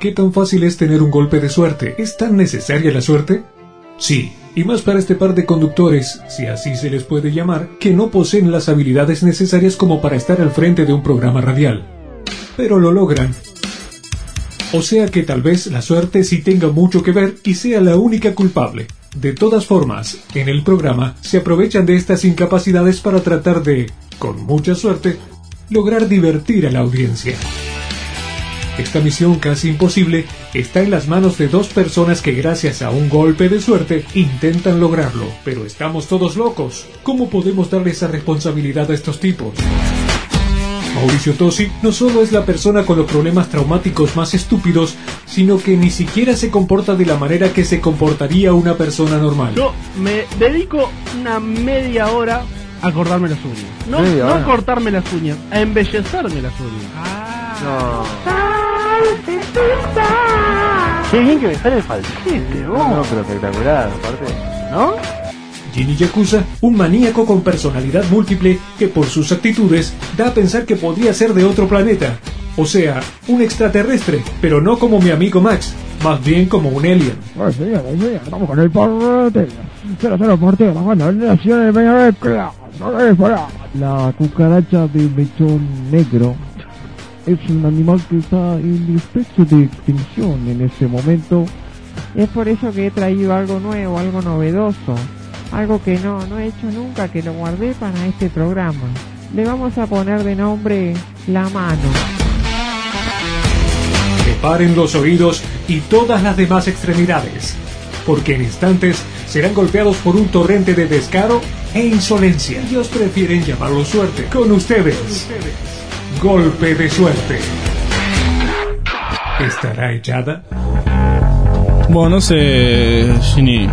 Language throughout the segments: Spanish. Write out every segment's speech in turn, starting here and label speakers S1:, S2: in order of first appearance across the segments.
S1: ¿Qué tan fácil es tener un golpe de suerte? ¿Es tan necesaria la suerte? Sí, y más para este par de conductores, si así se les puede llamar, que no poseen las habilidades necesarias como para estar al frente de un programa radial. Pero lo logran. O sea que tal vez la suerte sí tenga mucho que ver y sea la única culpable. De todas formas, en el programa se aprovechan de estas incapacidades para tratar de, con mucha suerte, lograr divertir a la audiencia. Esta misión casi imposible está en las manos de dos personas que gracias a un golpe de suerte intentan lograrlo, pero estamos todos locos. ¿Cómo podemos darle esa responsabilidad a estos tipos? Mauricio Tosi no solo es la persona con los problemas traumáticos más estúpidos, sino que ni siquiera se comporta de la manera que se comportaría una persona normal.
S2: Yo me dedico una media hora a cortarme las uñas. No a cortarme las uñas, a embellecerme las uñas.
S3: No. Qué bien que me sale el falsete, vos. No, pero espectacular, aparte. ¿No?
S1: Ginny Yakuza, un maníaco con personalidad múltiple que por sus actitudes da a pensar que podría ser de otro planeta. O sea, un extraterrestre, pero no como mi amigo Max, más bien como un alien.
S4: Estamos con el porrete. 0-0 portero, la generación de media. La cucaracha de mechón negro es un animal que está en especie de extinción en este momento.
S5: Es por eso que he traído algo nuevo, algo novedoso. Algo que no he hecho nunca, que lo guardé para este programa. Le vamos a poner de nombre La Mano.
S1: Preparen los oídos y todas las demás extremidades, porque en instantes serán golpeados por un torrente de descaro e insolencia. Ellos prefieren llamarlo suerte. Con ustedes, golpe de suerte. ¿Estará echada?
S2: Bueno, no sé, Ginny.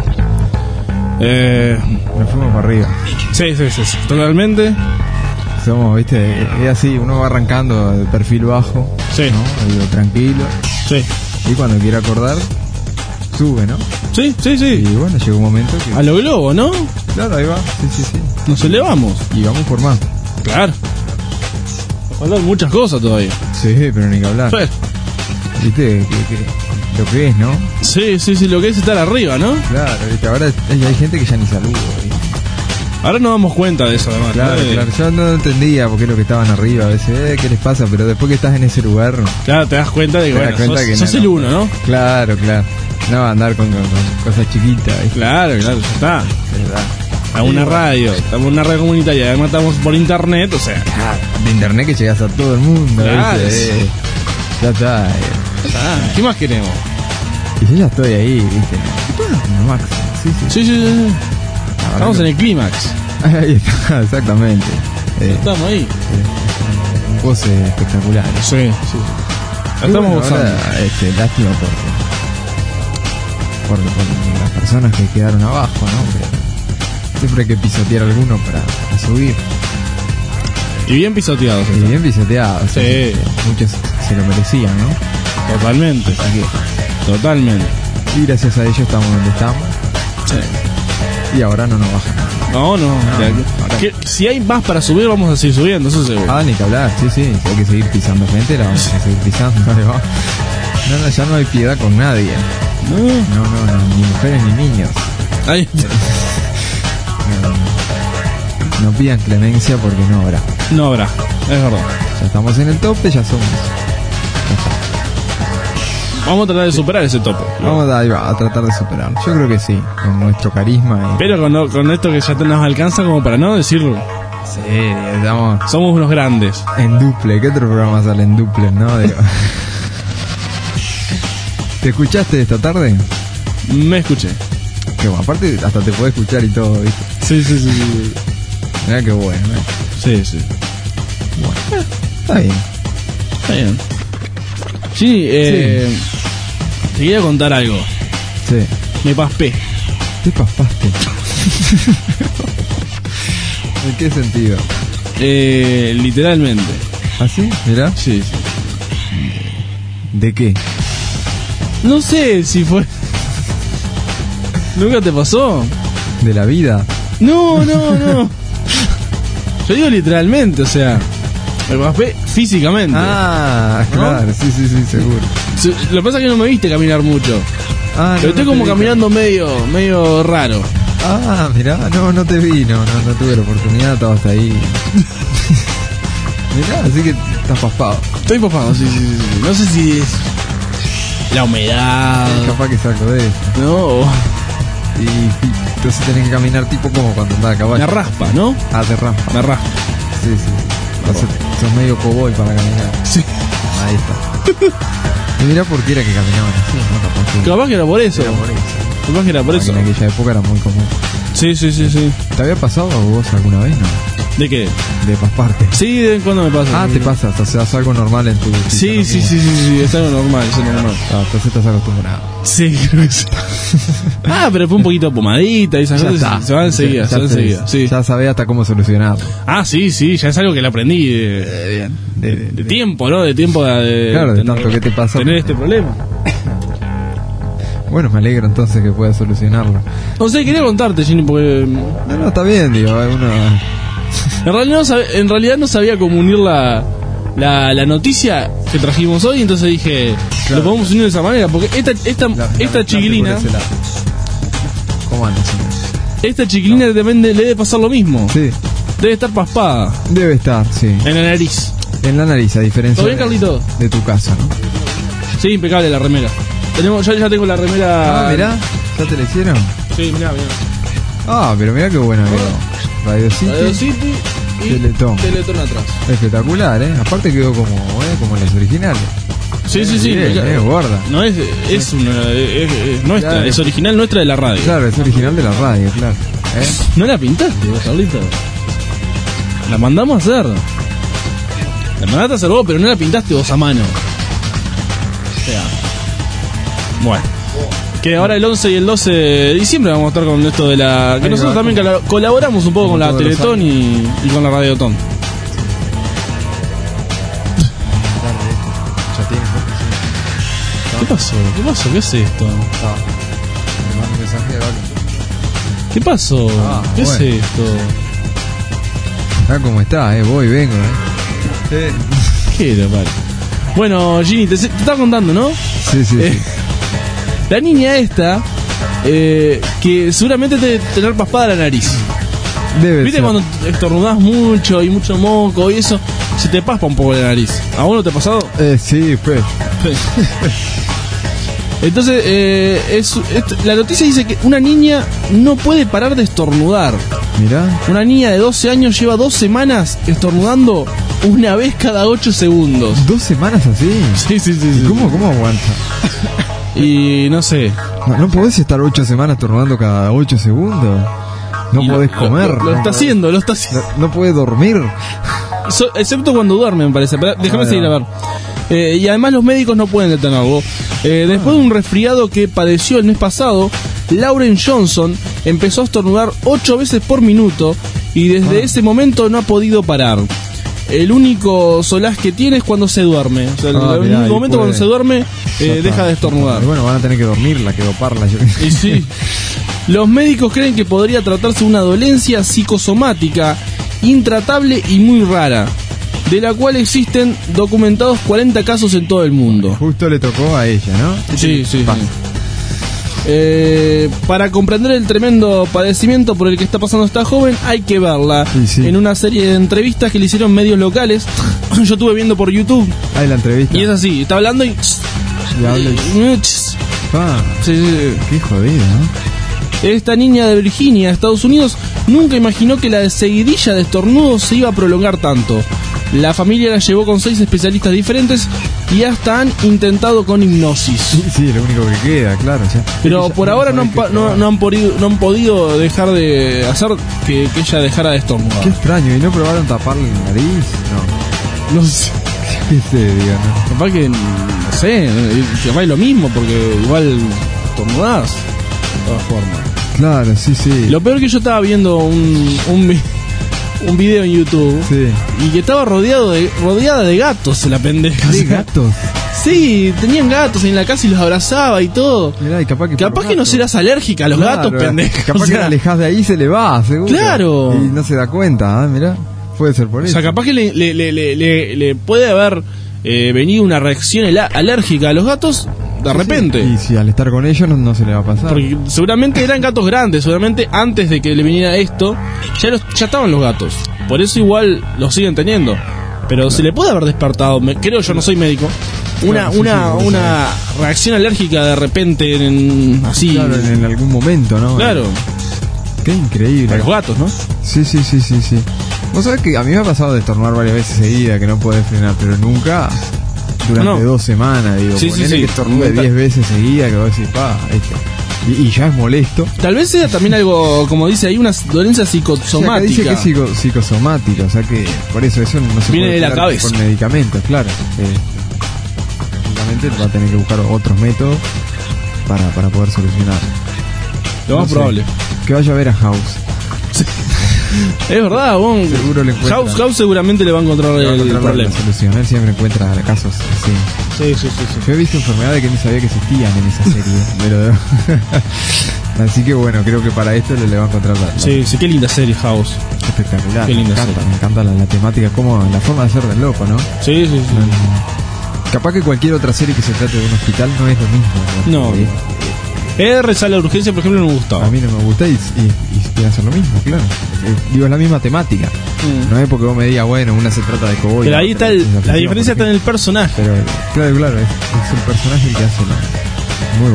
S6: Nos fuimos para arriba.
S2: Sí, totalmente.
S6: Somos, viste, es así, uno va arrancando de perfil bajo,
S2: sí,
S6: ¿no? Digo, tranquilo.
S2: Sí.
S6: Y cuando quiere acordar, sube, ¿no?
S2: Sí.
S6: Y bueno, llega un momento que...
S2: A lo globo, ¿no?
S6: Claro, ahí va, sí.
S2: Nos elevamos.
S6: Y vamos por más.
S2: Claro. Faltan muchas cosas todavía.
S6: Sí, pero ni que hablar.
S2: Pero.
S6: Viste, lo que es, ¿no?
S2: Sí, lo que es estar arriba, ¿no?
S6: Claro, viste, ahora hay gente que ya ni saluda, ¿viste?
S2: Ahora nos damos cuenta de eso, además.
S6: Claro, yo no entendía por qué lo que estaban arriba, a veces, ¿qué les pasa? Pero después que estás en ese lugar...
S2: Claro, te das cuenta de que, bueno, sos el uno, ¿no?
S6: Claro. No va a andar con cosas chiquitas, ¿viste?
S2: Claro, ya está.
S6: ¿Verdad?
S2: A una radio, estamos en una radio comunitaria, además estamos por internet, o sea...
S6: Claro, de internet que llegas a todo el mundo,
S2: claro,
S6: ¿viste? Ya está.
S2: ¿Qué más queremos?
S6: Y yo ya estoy ahí, ¿viste? No, Max.
S2: Sí. Estamos en el clímax.
S6: Ahí está, exactamente.
S2: Estamos ahí.
S6: Pose espectacular.
S2: Sí. Estamos gozando.
S6: Lástima por las personas que quedaron abajo, ¿no? Pero siempre hay que pisotear alguno para subir.
S2: Y bien pisoteados.
S6: Y bien pisoteados.
S2: Sí.
S6: Muchos se lo merecían, ¿no?
S2: Totalmente. Totalmente.
S6: Y gracias a ellos estamos donde estamos.
S2: Sí.
S6: Y ahora no nos bajan nada.
S2: No. Si hay más para subir, vamos a seguir subiendo, eso seguro.
S6: Ni que hablar, sí. Si hay que seguir pisando gente, la vamos a seguir pisando. No, ya no hay piedad con nadie. No, ni mujeres ni niños.
S2: Ahí.
S6: No pidan clemencia porque no habrá.
S2: No habrá, es verdad.
S6: Ya estamos en el tope, ya somos.
S2: Vamos a tratar de superar ese tope, ¿no?
S6: Vamos a tratar de superarlo. Yo creo que sí, con nuestro carisma.
S2: Pero con esto que ya nos alcanza como para no decirlo.
S6: Sí, estamos...
S2: Somos unos grandes.
S6: En duple, ¿qué otro programa sale en duple, no? ¿Te escuchaste esta tarde?
S2: Me escuché.
S6: Que bueno, aparte hasta te podés escuchar y todo, ¿viste?
S2: Sí.
S6: Mirá qué bueno, ¿eh?
S2: Sí.
S6: Bueno, está bien.
S2: Sí, te quería contar algo.
S6: Sí.
S2: Me paspé.
S6: ¿Te paspaste? ¿En qué sentido?
S2: Literalmente.
S6: ¿Ah, sí? Mirá.
S2: Sí.
S6: ¿De qué?
S2: No sé si fue... ¿Nunca te pasó?
S6: ¿De la vida?
S2: No. Yo digo literalmente, o sea, me paspé
S7: físicamente.
S6: Ah,
S7: ¿no?
S6: claro, sí, seguro.
S7: Lo que pasa es que no me viste caminar mucho. Pero estoy como caminando medio raro.
S6: Ah, mirá, no te vi, no tuve la oportunidad, estabas ahí. Mirá, así que estás paspado.
S7: Estoy paspado, sí. No sé si es la humedad.
S6: Capaz que saco de eso.
S7: No.
S6: Y entonces tenés que caminar tipo como cuando andás a caballo.
S7: Me raspa, ¿no?
S6: Ah, te raspa.
S7: Me raspa.
S6: Sí. Sos medio cowboy para caminar.
S7: Sí.
S6: Ahí está. Y mirá por qué era que caminaban así, ¿no?
S7: Capaz que era por eso. Capaz que era por eso.
S6: En aquella época era muy común.
S7: Sí.
S6: ¿Te había pasado a vos alguna vez, no?
S7: ¿De qué?
S6: De pasparte.
S7: Sí, de vez en cuando me pasa.
S6: Ah, te pasa, o sea, es algo normal en tu...
S7: Sí, es algo normal,
S6: Ah, entonces estás acostumbrado.
S7: Sí, creo que sí. Pero fue un poquito de pomadita y esas cosas. Se van enseguida, sí.
S6: Ya sabés hasta cómo solucionarlo.
S7: Ah, sí, ya es algo que le aprendí de tiempo, ¿no? De tiempo
S6: claro, de tanto que te pasa.
S7: Tener este problema.
S6: Bueno, me alegro entonces que puedas solucionarlo.
S7: No sé, quería contarte, Ginny, porque...
S6: No, está bien, digo, uno...
S7: En realidad no sabía cómo unir la noticia que trajimos hoy, entonces dije, claro, lo podemos unir de esa manera, porque esta chiquilina...
S6: ¿Cómo andas?
S7: Esta chiquilina también le debe pasar lo mismo.
S6: Sí.
S7: Debe estar paspada.
S6: Debe estar, sí.
S7: En la nariz.
S6: En la nariz, a diferencia
S7: ¿Todo bien, Carlito?
S6: de tu casa, ¿no?
S7: Sí, impecable la remera. Ya tengo la remera...
S6: Ah, mirá, ¿ya te la hicieron?
S7: Sí, mirá.
S6: Ah, pero mirá qué buena, Radio City y Teletón
S7: atrás.
S6: Espectacular, aparte quedó como las originales.
S7: Sí.
S6: Guarda.
S7: No es nuestra, claro. Es original nuestra de la radio.
S6: Claro, es original de la radio, claro.
S7: ¿No la pintaste vos, Carlito? La mandamos a hacer. La mandaste a hacer vos, pero no la pintaste vos a mano. O sea, bueno. Que ahora el 11 y el 12 de diciembre vamos a estar con esto de la... Que nosotros también colaboramos un poco con la Teletón y con la Radiotón. ¿Qué pasó? ¿Qué es esto? ¿Qué pasó? ¿Qué es esto?
S6: Está como está, voy, vengo,
S7: ¿Qué era, vale? Bueno, Ginny, te estaba contando, ¿no?
S6: Sí.
S7: La niña esta, que seguramente debe tener paspada la nariz. ¿Viste ser? Cuando estornudás mucho y mucho moco y eso, se te paspa un poco la nariz. ¿A vos no te ha pasado?
S6: Sí, pues.
S7: Entonces, la noticia dice que una niña no puede parar de estornudar.
S6: Mirá.
S7: Una niña de 12 años lleva 2 semanas estornudando una vez cada 8 segundos.
S6: ¿2 semanas así?
S7: Sí.
S6: ¿Cómo aguanta?
S7: Y no sé.
S6: No podés estar 8 semanas estornudando cada 8 segundos. No podés comer.
S7: Lo está haciendo.
S6: No podés dormir.
S7: Excepto cuando duerme, me parece. Pero déjame seguir a ver. Y además los médicos no pueden detenerlo. Después de un resfriado que padeció el mes pasado, Lauren Johnson empezó a estornudar 8 veces por minuto y desde ese momento no ha podido parar. El único solaz que tiene es cuando se duerme. O sea, el único momento cuando se duerme deja de estornudar.
S6: Y bueno, van a tener que dormirla, que doparla.
S7: Y sí. Los médicos creen que podría tratarse de una dolencia psicosomática intratable y muy rara, de la cual existen documentados 40 casos en todo el mundo.
S6: Justo le tocó a ella, ¿no?
S7: Sí. Para comprender el tremendo padecimiento por el que está pasando esta joven, hay que verla en una serie de entrevistas que le hicieron medios locales. Yo estuve viendo por YouTube.
S6: Ahí la entrevista.
S7: Y es así, está hablando y
S6: sí. Qué jodido, ¿no?
S7: Esta niña de Virginia, Estados Unidos, nunca imaginó que la seguidilla de estornudos se iba a prolongar tanto. La familia la llevó con 6 especialistas diferentes y hasta han intentado con hipnosis.
S6: Sí, lo único que queda, claro. Ya.
S7: Pero por ahora no han podido dejar de hacer que ella dejara de estornudar.
S6: Qué extraño, ¿y no probaron taparle la nariz?
S7: No sé.
S6: ¿Qué sé, digo, no?
S7: Capaz que, no sé, capaz es lo mismo, porque igual estornudás de todas formas.
S6: Claro, sí.
S7: Lo peor que yo estaba viendo un video en YouTube, y que estaba rodeada de gatos la pendeja.
S6: ¿De gatos?
S7: Sí, tenían gatos en la casa y los abrazaba y todo.
S6: Mirá, y capaz que
S7: no serás alérgica a los gatos, pendeja.
S6: Capaz que la alejás de ahí y se le va, seguro.
S7: Claro.
S6: Y no se da cuenta, mirá. puede ser por eso.
S7: O sea, capaz que le puede haber venido una reacción alérgica a los gatos de repente.
S6: Y si al estar con ellos no se le va a pasar.
S7: Porque seguramente eran gatos grandes, seguramente antes de que le viniera esto, ya estaban los gatos. Por eso igual los siguen teniendo. Pero se le puede haber despertado, creo, yo no soy médico, una reacción alérgica de repente así.
S6: Claro, en algún momento, ¿no?
S7: Claro.
S6: Qué increíble.
S7: Para los gatos, ¿no?
S6: Sí. Vos sabés que a mí me ha pasado de estornudar varias veces seguidas, que no podés frenar, pero nunca durante 2 semanas, digo. Ponele que estornude 10 veces seguidas, que vos decís, y ya es molesto.
S7: Tal vez sea también algo, como dice ahí, una dolencia psicosomática.
S6: O sea, dice que es psicosomática, o sea que por eso no se
S7: viene
S6: puede
S7: de la cabeza
S6: con medicamentos, claro. Va a tener que buscar otros métodos para poder solucionar.
S7: Lo más probable.
S6: Que vaya a ver a House.
S7: Es verdad, vos.
S6: Seguro le encuentra.
S7: House seguramente le va a encontrar el problema.
S6: La solución. Él siempre encuentra casos así.
S7: Sí.
S6: Yo he visto enfermedades que ni sabía que existían en esa serie. Así que bueno, creo que para esto le va a encontrar
S7: Sí, qué linda serie House.
S6: Espectacular.
S7: Qué linda
S6: serie. Me encanta la temática, como la forma de ser del loco, ¿no?
S7: Sí.
S6: Capaz que cualquier otra serie que se trate de un hospital no es lo mismo.
S7: R sale a urgencia, por ejemplo, no me gustaba.
S6: A mí no me gusta y quiere hacer lo mismo, claro. Digo, es la misma temática. No es porque vos me digas, bueno, una se trata de cowboy.
S7: Pero ahí está la diferencia está en el personaje.
S6: Pero claro, es el personaje el que hace muy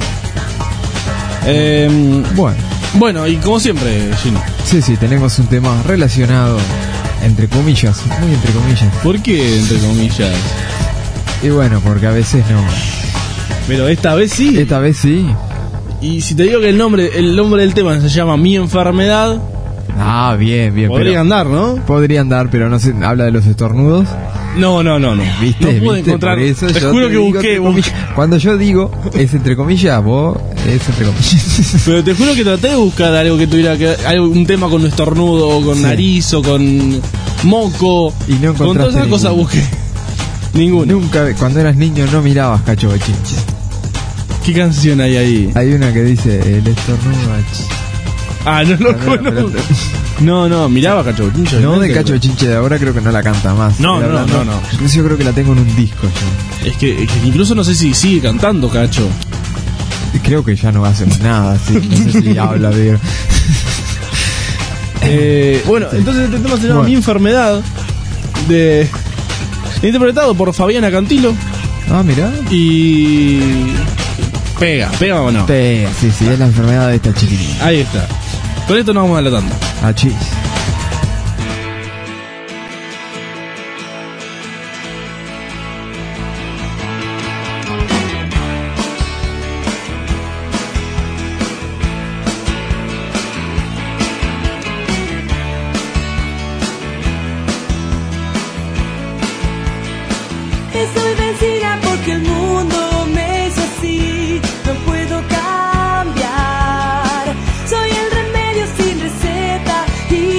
S6: bueno.
S7: Bueno, y como siempre, Gino.
S6: Sí, tenemos un tema relacionado, entre comillas, muy entre comillas.
S7: ¿Por qué entre comillas?
S6: Y bueno, porque a veces no.
S7: Pero esta vez sí.
S6: Esta vez sí.
S7: Y si te digo que el nombre del tema se llama Mi Enfermedad.
S6: Ah, bien.
S7: Podría andar, ¿no?
S6: Podría andar, pero no se habla de los estornudos.
S7: No.
S6: ¿Viste?
S7: No pude encontrar.
S6: Te
S7: juro que busqué.
S6: Cuando yo digo es entre comillas, vos es entre comillas.
S7: Pero te juro que traté de buscar algo que tuviera un tema con estornudo, o con nariz, o con moco.
S6: Y no encontraste
S7: con todas esas cosas busqué. Ninguno.
S6: Nunca, cuando eras niño no mirabas Cacho Bochinche.
S7: ¿Qué canción hay ahí?
S6: Hay una que dice el estornudo.
S7: No lo conozco. No, miraba Cacho Bochinche.
S6: No, de Cacho Bochinche de ahora creo que no la canta más.
S7: No.
S6: Incluso yo creo que la tengo en un disco yo.
S7: Es que incluso no sé si sigue cantando Cacho.
S6: Creo que ya no hace nada, sí. No sé si habla de...
S7: Bueno, entonces este tema se llama Mi Enfermedad, interpretado por Fabiana Cantilo.
S6: Ah, mirá.
S7: Y... ¿Pega o no?
S6: Pega, sí, es la enfermedad de esta chiquitita.
S7: Ahí está. Con esto nos vamos a la tanda.
S6: Achis.
S8: Estoy vencida porque el mundo me hizo así. No puedo cambiar. Soy el remedio sin receta y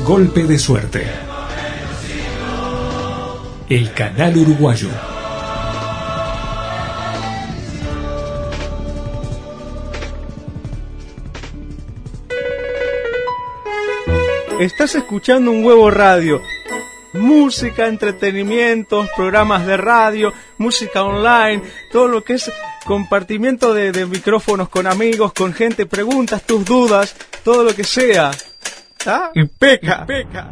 S1: Golpe de Suerte. El canal uruguayo.
S9: Estás escuchando Un Huevo Radio. Música, entretenimientos, programas de radio, música online, todo lo que es compartimiento de micrófonos con amigos, con gente, preguntas, tus dudas, todo lo que sea. ¿Ah? Peca.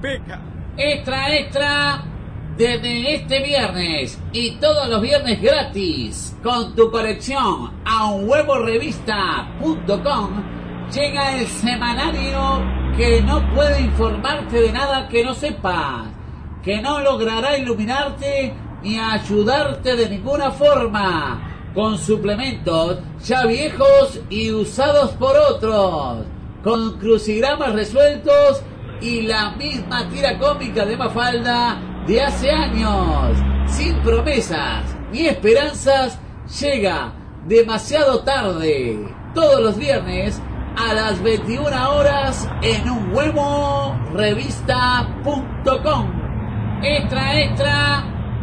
S10: Extra, desde este viernes y todos los viernes gratis, con tu conexión a unhuevorevista.com, llega el semanario que no puede informarte de nada que no sepas, que no logrará iluminarte ni ayudarte de ninguna forma, con suplementos ya viejos y usados por otros, con crucigramas resueltos y la misma tira cómica de Mafalda de hace años, sin promesas ni esperanzas, llega demasiado tarde, todos los viernes a las 21 horas en unhuevorevista.com. Extra.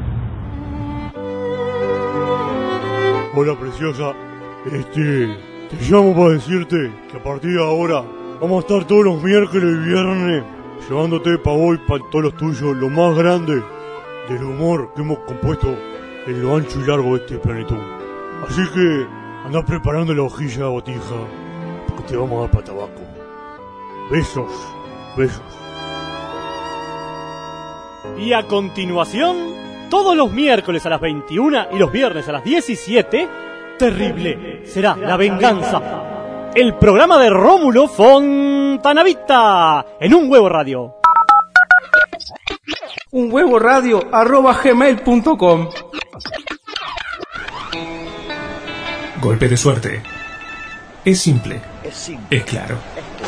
S11: Hola, preciosa. Te llamo para decirte que a partir de ahora vamos a estar todos los miércoles y viernes llevándote para vos y para todos los tuyos lo más grande del humor que hemos compuesto en lo ancho y largo de este planetón. Así que anda preparando la hojilla de botija, porque te vamos a dar para tabaco. Besos.
S12: Y a continuación, todos los miércoles a las 21 y los viernes a las 17, Terrible será la venganza. El programa de Rómulo Fontanavita en Un Huevo Radio.
S9: unhuevoradio@gmail.com.
S1: Golpe de Suerte. Es simple. Es claro.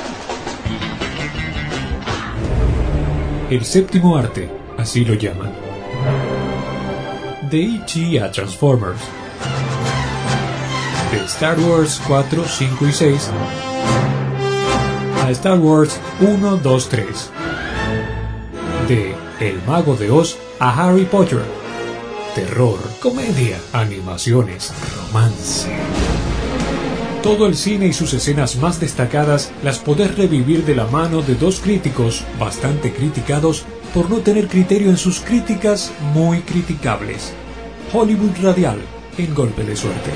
S1: El séptimo arte, así lo llaman. De E.T. a Transformers. De Star Wars 4, 5 y 6 a Star Wars 1, 2, 3. De El Mago de Oz a Harry Potter. Terror, comedia, animaciones, romance. Todo el cine y sus escenas más destacadas las podés revivir de la mano de dos críticos bastante criticados por no tener criterio en sus críticas muy criticables. Hollywood Radial, en Golpe de Suerte.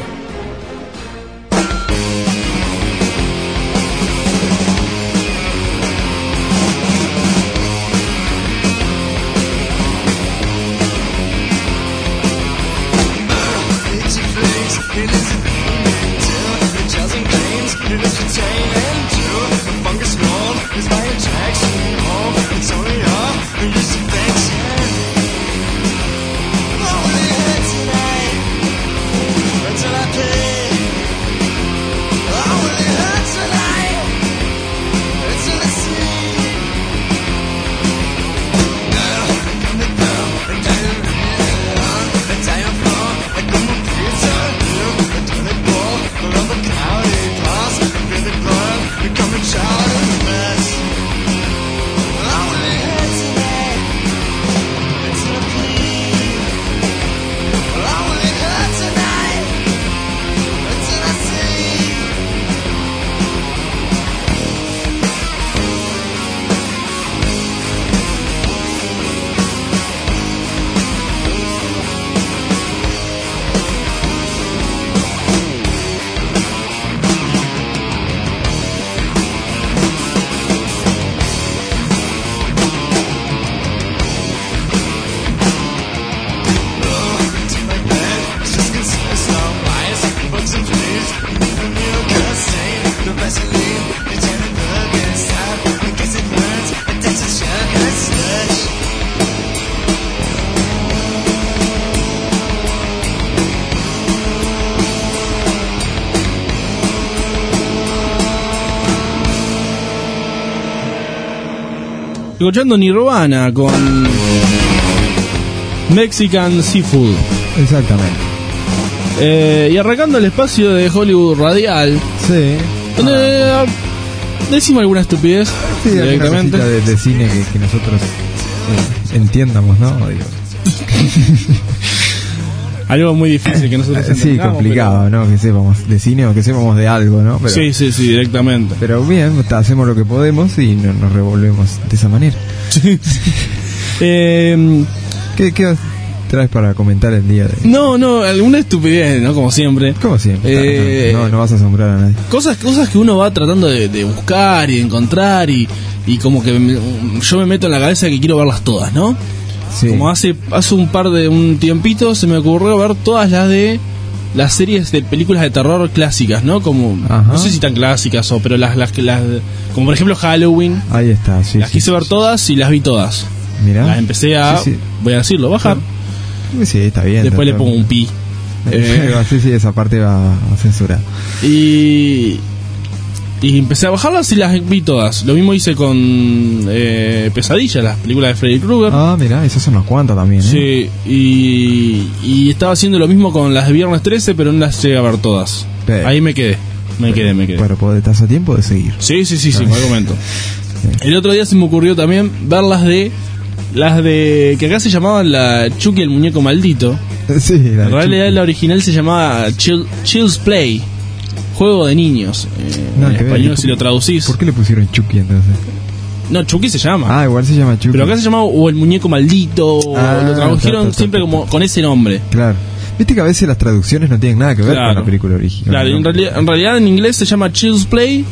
S7: Escuchando Nirvana con Mexican Seafood.
S6: Exactamente.
S7: Y arrancando el espacio de Hollywood Radial.
S6: Sí.
S7: Donde decimos alguna estupidez
S6: directamente de cine que nosotros entiendamos, ¿no? Digo.
S7: Algo muy difícil que nosotros
S6: entendamos. Sí, complicado, pero... ¿no? Que sepamos de cine o que sepamos de algo, ¿no? Pero,
S7: sí, directamente.
S6: Pero bien, hacemos lo que podemos y nos revolvemos de esa manera.
S7: Sí.
S6: ¿Qué traes para comentar el día de hoy?
S7: No, alguna estupidez, ¿no? Como siempre.
S6: No vas a asombrar a nadie.
S7: Cosas que uno va tratando de buscar y de encontrar y como que yo me meto en la cabeza que quiero verlas todas, ¿no? Sí. Como hace un tiempito se me ocurrió ver todas las series de películas de terror clásicas, ¿no? Como no sé si tan clásicas pero las como por ejemplo Halloween.
S6: Ahí está, sí.
S7: Las quise ver todas y las vi todas.
S6: Mirá.
S7: Las empecé voy a decirlo, bajar.
S6: Sí, está bien.
S7: Después le pongo un pi.
S6: Sí, esa parte va a censurar.
S7: Y empecé a bajarlas y las vi todas. Lo mismo hice con Pesadilla, las películas de Freddy Krueger.
S6: Ah, mirá, esas son unas cuantas también,
S7: Sí, y estaba haciendo lo mismo con las de Viernes 13, pero no las llegué a ver todas. Ahí me quedé.
S6: Pero estás a tiempo de seguir.
S7: Sí, me comento. El otro día se me ocurrió también ver las de que acá se llamaban la Chucky el muñeco maldito.
S6: Sí,
S7: en realidad la original se llamaba Child's Play, juego de niños. En español si lo traducís.
S6: ¿Por qué le pusieron Chucky entonces?
S7: No, Chucky se llama.
S6: Igual se llama Chucky.
S7: Pero acá se llamaba o el muñeco maldito, lo tradujeron siempre como con ese nombre.
S6: Claro. Viste que a veces las traducciones no tienen nada que ver con la película original.
S7: Claro, en realidad en inglés se llama Child's Play,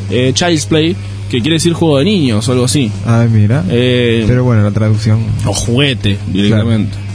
S7: que quiere decir juego de niños o algo así.
S6: Mira. Pero bueno, la traducción.
S7: O juguete, directamente. Claro.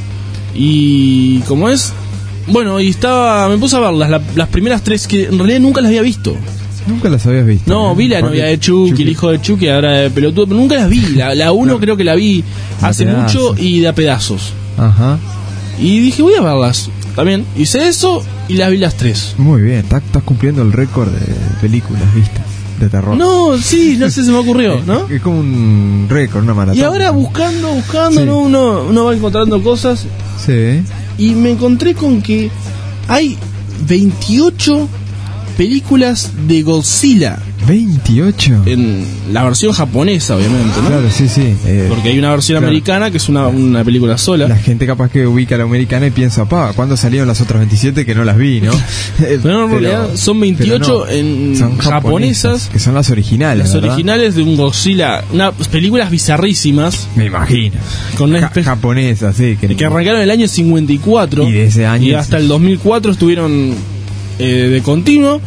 S7: Y como es. Bueno, y me puse a ver las primeras tres que en realidad nunca las había visto.
S6: Nunca las habías visto.
S7: No, vi la novia de Chucky, el hijo de Chucky, ahora de pelotudo, pero nunca las vi. La uno creo que la vi hace mucho y de a pedazos.
S6: Ajá.
S7: Y dije, voy a verlas. También hice eso y las vi las tres.
S6: Muy bien, estás cumpliendo el récord de películas vistas de terror.
S7: No, sí, no sé, se me ocurrió, ¿no?
S6: Es como un récord, una maratón.
S7: Y ahora buscando, sí. ¿no? Uno va encontrando cosas.
S6: Sí.
S7: Y me encontré con que hay 28 películas de Godzilla.
S6: 28.
S7: En la versión japonesa, obviamente, ¿no?
S6: Claro, sí.
S7: Porque hay una versión americana que es una película sola.
S6: La gente capaz que ubica la americana y piensa, ¿cuándo salieron las otras 27 que no las vi, no?
S7: Pero en realidad son 28 son japonesas.
S6: Que son las originales.
S7: Las originales de un Godzilla. Unas películas bizarrísimas.
S6: Me imagino.
S7: Con
S6: japonesas, sí.
S7: Que arrancaron en el año 54.
S6: Y de ese año.
S7: Y hasta el 2004 estuvieron de continuo.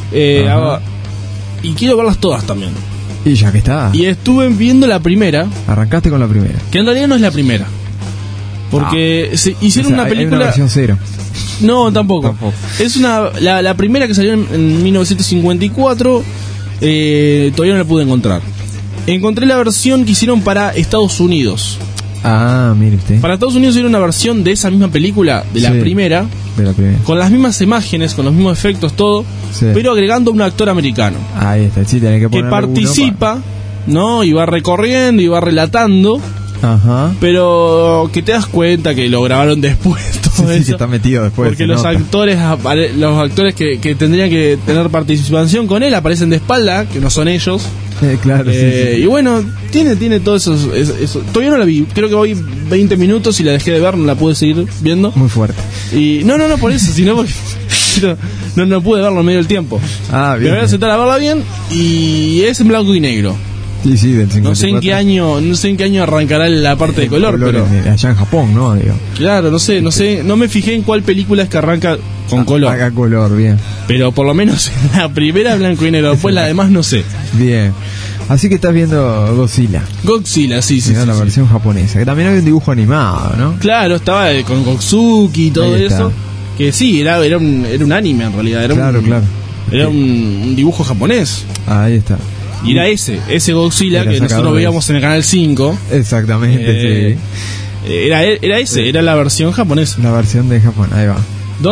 S7: Y quiero verlas todas también.
S6: Y ya que está.
S7: Y estuve viendo la primera.
S6: Arrancaste con la primera.
S7: Que en realidad no es la primera. Porque se hicieron una película.
S6: Hay una versión cero.
S7: No, tampoco. Es la primera que salió en 1954. Todavía no la pude encontrar. Encontré la versión que hicieron para Estados Unidos.
S6: Mire usted.
S7: Para Estados Unidos hicieron una versión de esa misma película, de la primera. Con las mismas imágenes, con los mismos efectos, todo. Sí. Pero agregando un actor americano.
S6: Ahí está, sí, tiene que
S7: participa, ¿no? Y va recorriendo y va relatando.
S6: Ajá.
S7: Pero que te das cuenta que lo grabaron después todo eso.
S6: Sí, que está metido después.
S7: Porque los actores que tendrían que tener participación con él aparecen de espalda, que no son ellos.
S6: Claro, sí.
S7: Y bueno, tiene todo eso. Todavía no la vi, creo que voy 20 minutos y la dejé de ver, no la pude seguir viendo.
S6: Muy fuerte.
S7: Y no por eso, sino porque no pude verlo en medio del tiempo.
S6: Bien.
S7: Me voy a sentar a verla bien y es en blanco y negro.
S6: Sí, del 54.
S7: No sé en qué año arrancará la parte de color, pero
S6: allá en Japón, ¿no? Digo.
S7: Claro, no sé, no me fijé en cuál película es que arranca con color.
S6: Haga color, bien.
S7: Pero por lo menos en la primera blanco y negro, después la demás no sé.
S6: Bien. Así que estás viendo Godzilla.
S7: Godzilla, sí.
S6: La versión japonesa, que también había un dibujo animado, ¿no?
S7: Claro, estaba con Gotsuki y todo eso. Que sí, era un anime en realidad.
S6: Claro.
S7: Era un dibujo japonés.
S6: Ahí está.
S7: Y era ese Godzilla que nosotros veíamos en el canal 5.
S6: Exactamente, sí.
S7: Era la versión japonesa.
S6: La versión de Japón, ahí va.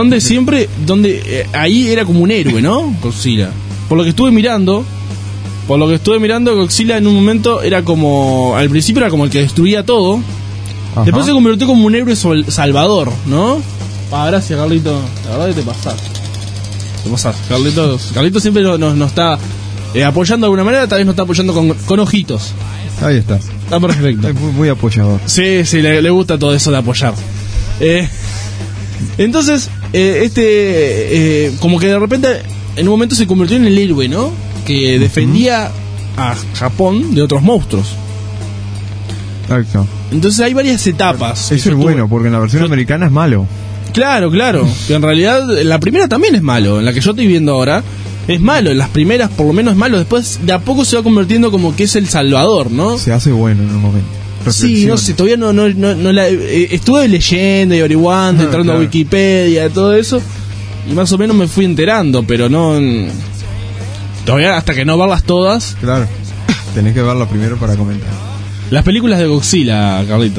S7: Ahí era como un héroe, ¿no? Godzilla. Por lo que estuve mirando, Godzilla en un momento era como... Al principio era como el que destruía todo. Ajá. Después se convirtió como un héroe salvador, ¿no? Gracias, Carlito. La verdad que te pasás. Carlito siempre nos está apoyando de alguna manera, tal vez no está apoyando con ojitos.
S6: Ahí está.
S7: Está perfecto.
S6: Es muy apoyador.
S7: Sí, le gusta todo eso de apoyar. Entonces, como que de repente en un momento se convirtió en el héroe, ¿no? Que defendía a Japón de otros monstruos.
S6: Exacto.
S7: Entonces hay varias etapas.
S6: Eso es bueno, porque en la versión americana es malo.
S7: Claro. Que en realidad la primera también es malo. En la que yo estoy viendo ahora es malo. En las primeras por lo menos es malo. Después de a poco se va convirtiendo como que es el salvador, ¿no?
S6: Se hace bueno en un momento.
S7: Sí, no sé, todavía no la estuve leyendo y averiguando, entrando a Wikipedia, todo eso, y más o menos me fui enterando, pero no todavía hasta que no verlas todas.
S6: Claro. Tenés que verla primero para comentar.
S7: Las películas de Godzilla, Carlito.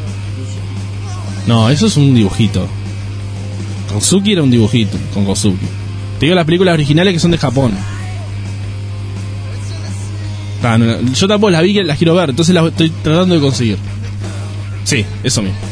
S7: No, eso es un dibujito. Kosuki era un dibujito con Kosuki. Te digo las películas originales que son de Japón. Yo tampoco las vi, las quiero ver, entonces las estoy tratando de conseguir. Sí, eso mismo.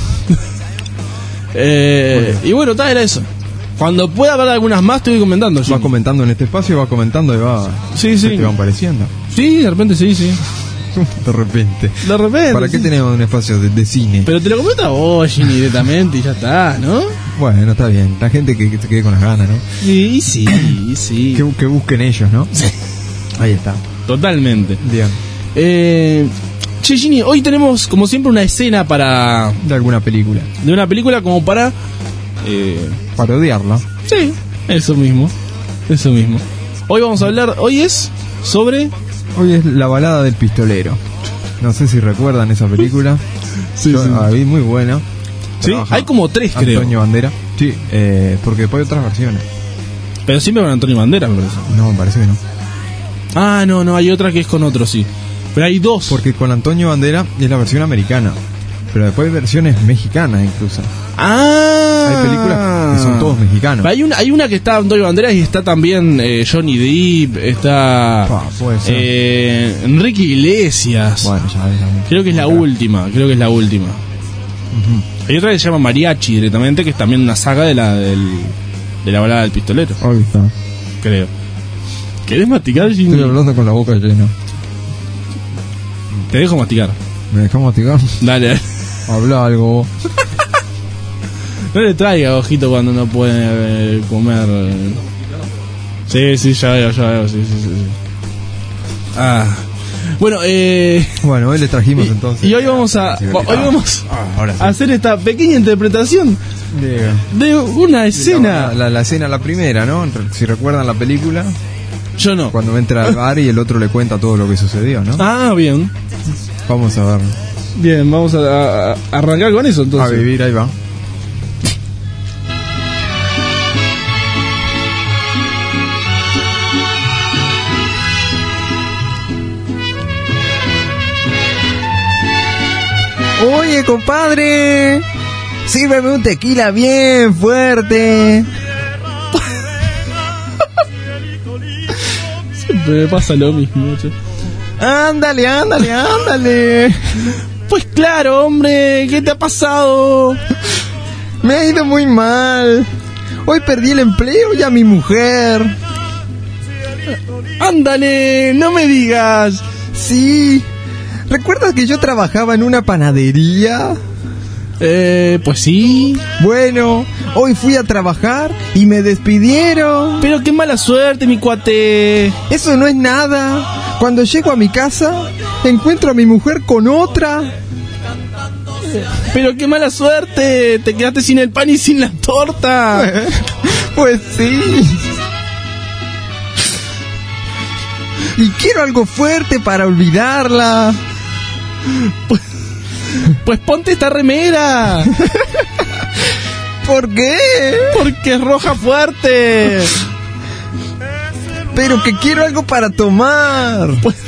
S7: Y bueno, tal, era eso. Cuando pueda ver algunas más, te voy comentando.
S6: Va comentando en este espacio, va comentando y va.
S7: Sí.
S6: Te van pareciendo.
S7: Sí, de repente sí.
S6: De repente. ¿Para qué
S7: sí.
S6: tenemos un espacio de cine?
S7: Pero te lo comento a vos, Gini, directamente y ya está, ¿no?
S6: Bueno, está bien. La gente que se quede con las ganas, ¿no?
S7: Sí.
S6: Que busquen ellos, ¿no?
S7: Sí.
S6: Ahí está.
S7: Totalmente.
S6: Bien.
S7: Che, Gini, hoy tenemos como siempre una escena para...
S6: De alguna película.
S7: De una película como para...
S6: parodiarla.
S7: Sí, eso mismo. Hoy vamos a hablar... Hoy es sobre...
S6: Hoy es La balada del pistolero. No sé si recuerdan esa película.
S7: Sí.
S6: Vi muy buena.
S7: Sí, hay como 3, creo.
S6: Antonio Bandera. Sí, porque después hay otras versiones.
S7: Pero siempre con Antonio Bandera, me parece.
S6: No, me parece que no.
S7: Ah, no, hay otra que es con otro, sí. Pero hay 2.
S6: Porque con Antonio Bandera es la versión americana. Pero después hay versiones mexicanas incluso. Hay películas que son todos mexicanos.
S7: Hay una que está Antonio Banderas y está también Johnny Depp, está
S6: puede ser.
S7: Enrique Iglesias.
S6: Bueno, ya
S7: creo que es la última. Uh-huh. Hay otra que se llama Mariachi directamente, que es también una saga de la balada del pistolero.
S6: Ahí está.
S7: Creo. ¿Querés masticar, Jimmy?
S6: Estoy hablando con la boca llena.
S7: Te dejo masticar.
S6: ¿Me dejas masticar?
S7: Dale.
S6: Habla algo.
S7: No le traiga ojito cuando no puede comer. Sí, ya veo, sí. Bueno,
S6: hoy le trajimos entonces.
S7: Y hoy vamos a hacer esta pequeña interpretación de una escena.
S6: La escena, la primera, ¿no? Si recuerdan la película.
S7: Yo no.
S6: Cuando entra al bar y el otro le cuenta todo lo que sucedió, ¿no?
S7: Ah, bien.
S6: Vamos a ver.
S7: Bien, vamos a arrancar con eso entonces.
S6: A vivir, ahí va. Oye, compadre, sírveme un tequila bien fuerte.
S7: Siempre me pasa lo mismo, che.
S6: Ándale.
S7: Pues claro, hombre, ¿qué te ha pasado?
S6: Me ha ido muy mal. Hoy perdí el empleo y a mi mujer.
S7: Ándale, no me digas.
S6: Sí. ¿Recuerdas que yo trabajaba en una panadería?
S7: Pues sí.
S6: Bueno, hoy fui a trabajar y me despidieron.
S7: Pero qué mala suerte, mi cuate.
S6: Eso no es nada. Cuando llego a mi casa, encuentro a mi mujer con otra.
S7: Pero qué mala suerte. Te quedaste sin el pan y sin la torta.
S6: Pues sí. Y quiero algo fuerte para olvidarla.
S7: Pues ponte esta remera.
S6: ¿Por qué?
S7: Porque es roja fuerte.
S6: Pero que quiero algo para tomar.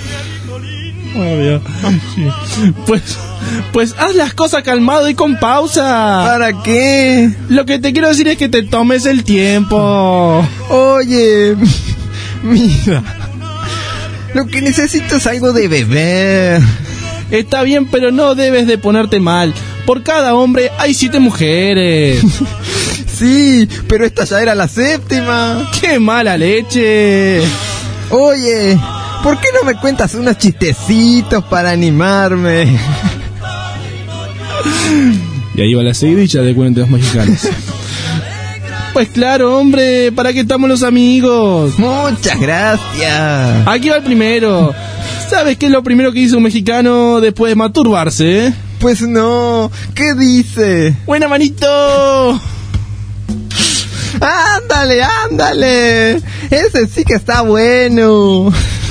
S7: Pues haz las cosas calmado y con pausa.
S6: ¿Para qué?
S7: Lo que te quiero decir es que te tomes el tiempo.
S6: Oye, mira, lo que necesito es algo de beber.
S7: Está bien, pero no debes de ponerte mal. Por cada hombre hay 7 mujeres.
S6: Sí, pero esta ya era la 7ª.
S7: ¡Qué mala leche!
S6: Oye, ¿por qué no me cuentas unos chistecitos para animarme?
S7: Y ahí va la seguidilla de cuentos mexicanos. Pues claro, hombre, ¿para qué estamos los amigos?
S6: Muchas gracias.
S7: Aquí va el primero. ¿Sabes qué es lo primero que hizo un mexicano después de masturbarse?
S6: Pues no, ¿qué dice?
S7: ¡Buena manito!
S6: ¡Ándale, ándale! Ese sí que está bueno.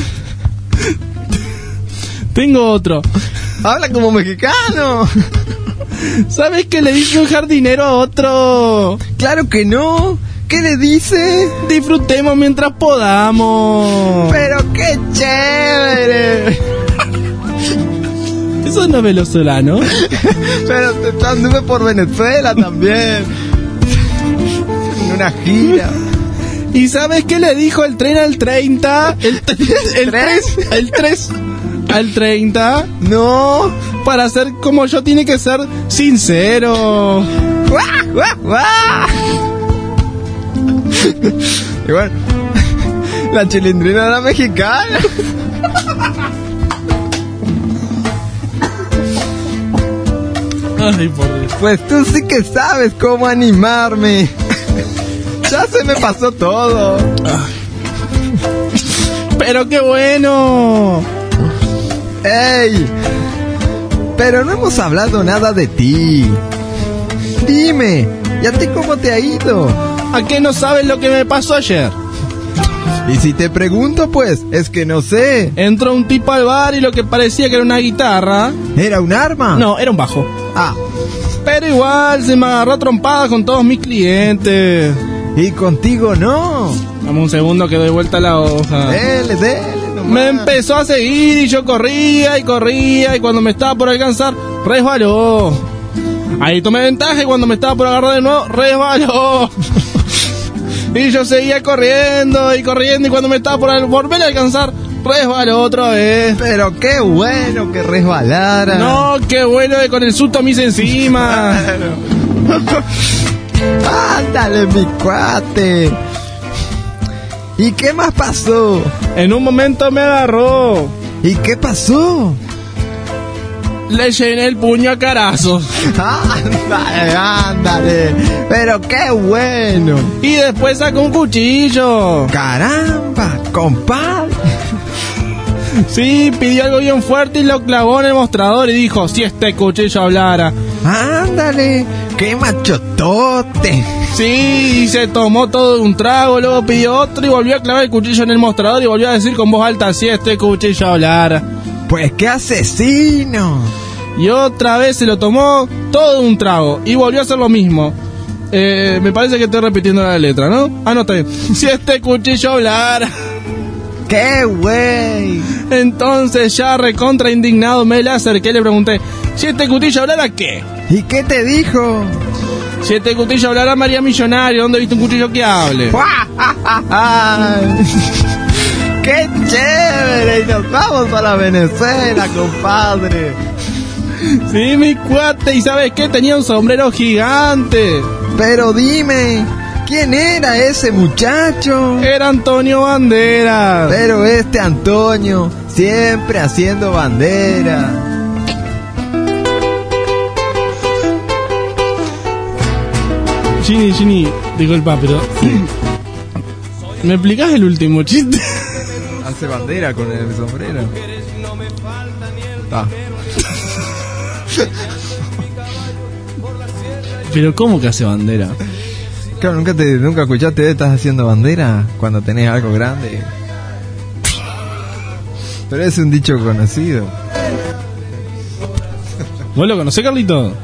S7: Tengo otro.
S6: Habla como mexicano.
S7: ¿Sabes qué le dice un jardinero a otro?
S6: Claro que no. ¿Qué le dice?
S7: Disfrutemos mientras podamos.
S6: ¡Pero qué chévere!
S7: Eso no es venezolano.
S6: Pero anduve por Venezuela también. En una gira.
S7: ¿Y sabes qué le dijo el tren al 30? El 3 al 30.
S6: No.
S7: Para ser como yo tiene que ser sincero.
S6: ¡Guau, guau, guau! Y bueno, la chilindrina era mexicana.
S7: Ay, por Dios.
S6: Pues tú sí que sabes cómo animarme. Ya se me pasó todo.
S7: Pero qué bueno.
S6: ¡Ey! Pero no hemos hablado nada de ti. Dime, ¿y a ti cómo te ha ido?
S7: ¿A qué no sabes lo que me pasó ayer?
S6: Y si te pregunto, pues, es que no sé.
S7: Entró un tipo al bar y lo que parecía que era una guitarra...
S6: ¿Era un arma?
S7: No, era un bajo.
S6: Ah.
S7: Pero igual se me agarró trompada con todos mis clientes.
S6: ¿Y contigo no?
S7: Dame un segundo que doy vuelta a la hoja.
S6: Dele nomás.
S7: Me empezó a seguir y yo corría y cuando me estaba por alcanzar, resbaló. Ahí tomé ventaja y cuando me estaba por agarrar de nuevo, resbaló. Y yo seguía corriendo y cuando me estaba por volver a alcanzar, resbaló otra vez.
S6: Pero qué bueno que resbalara.
S7: No, qué bueno que con el susto me hice encima.
S6: Ándale, mi cuate. ¿Y qué más pasó?
S7: En un momento me agarró.
S6: ¿Y qué pasó?
S7: Le llené el puño a carazos.
S6: Ándale. Pero qué bueno.
S7: Y después sacó un cuchillo.
S6: Caramba, compadre.
S7: Sí, pidió algo bien fuerte y lo clavó en el mostrador y dijo, si este cuchillo hablara.
S6: Ándale, qué machotote.
S7: Sí, y se tomó todo de un trago, luego pidió otro y volvió a clavar el cuchillo en el mostrador y volvió a decir con voz alta, si este cuchillo hablara.
S6: Pues qué asesino.
S7: Y otra vez se lo tomó todo de un trago y volvió a hacer lo mismo. Me parece que estoy repitiendo la letra, ¿no? Ah, no, está bien. Si este cuchillo hablara.
S6: ¡Qué güey!
S7: Entonces ya recontra indignado me le acerqué y le pregunté, si este cuchillo hablara, ¿qué?
S6: ¿Y qué te dijo?
S7: Si este cuchillo hablara, María Millonario, ¿dónde viste un cuchillo que hable?
S6: ¡Qué chévere! Y nos vamos para Venezuela, compadre.
S7: Sí, mi cuate, ¿y sabes qué? Tenía un sombrero gigante.
S6: Pero dime, ¿quién era ese muchacho?
S7: Era Antonio Banderas.
S6: Pero este Antonio, siempre haciendo bandera.
S7: Ginny, disculpa, pero... ¿Me explicás el último chiste?
S6: Hace bandera con el sombrero. Ah.
S7: ¿Pero cómo que hace bandera?
S6: Claro, ¿nunca escuchaste estás haciendo bandera cuando tenés algo grande? Pero es un dicho conocido.
S7: ¿Vos lo conocés, Carlito?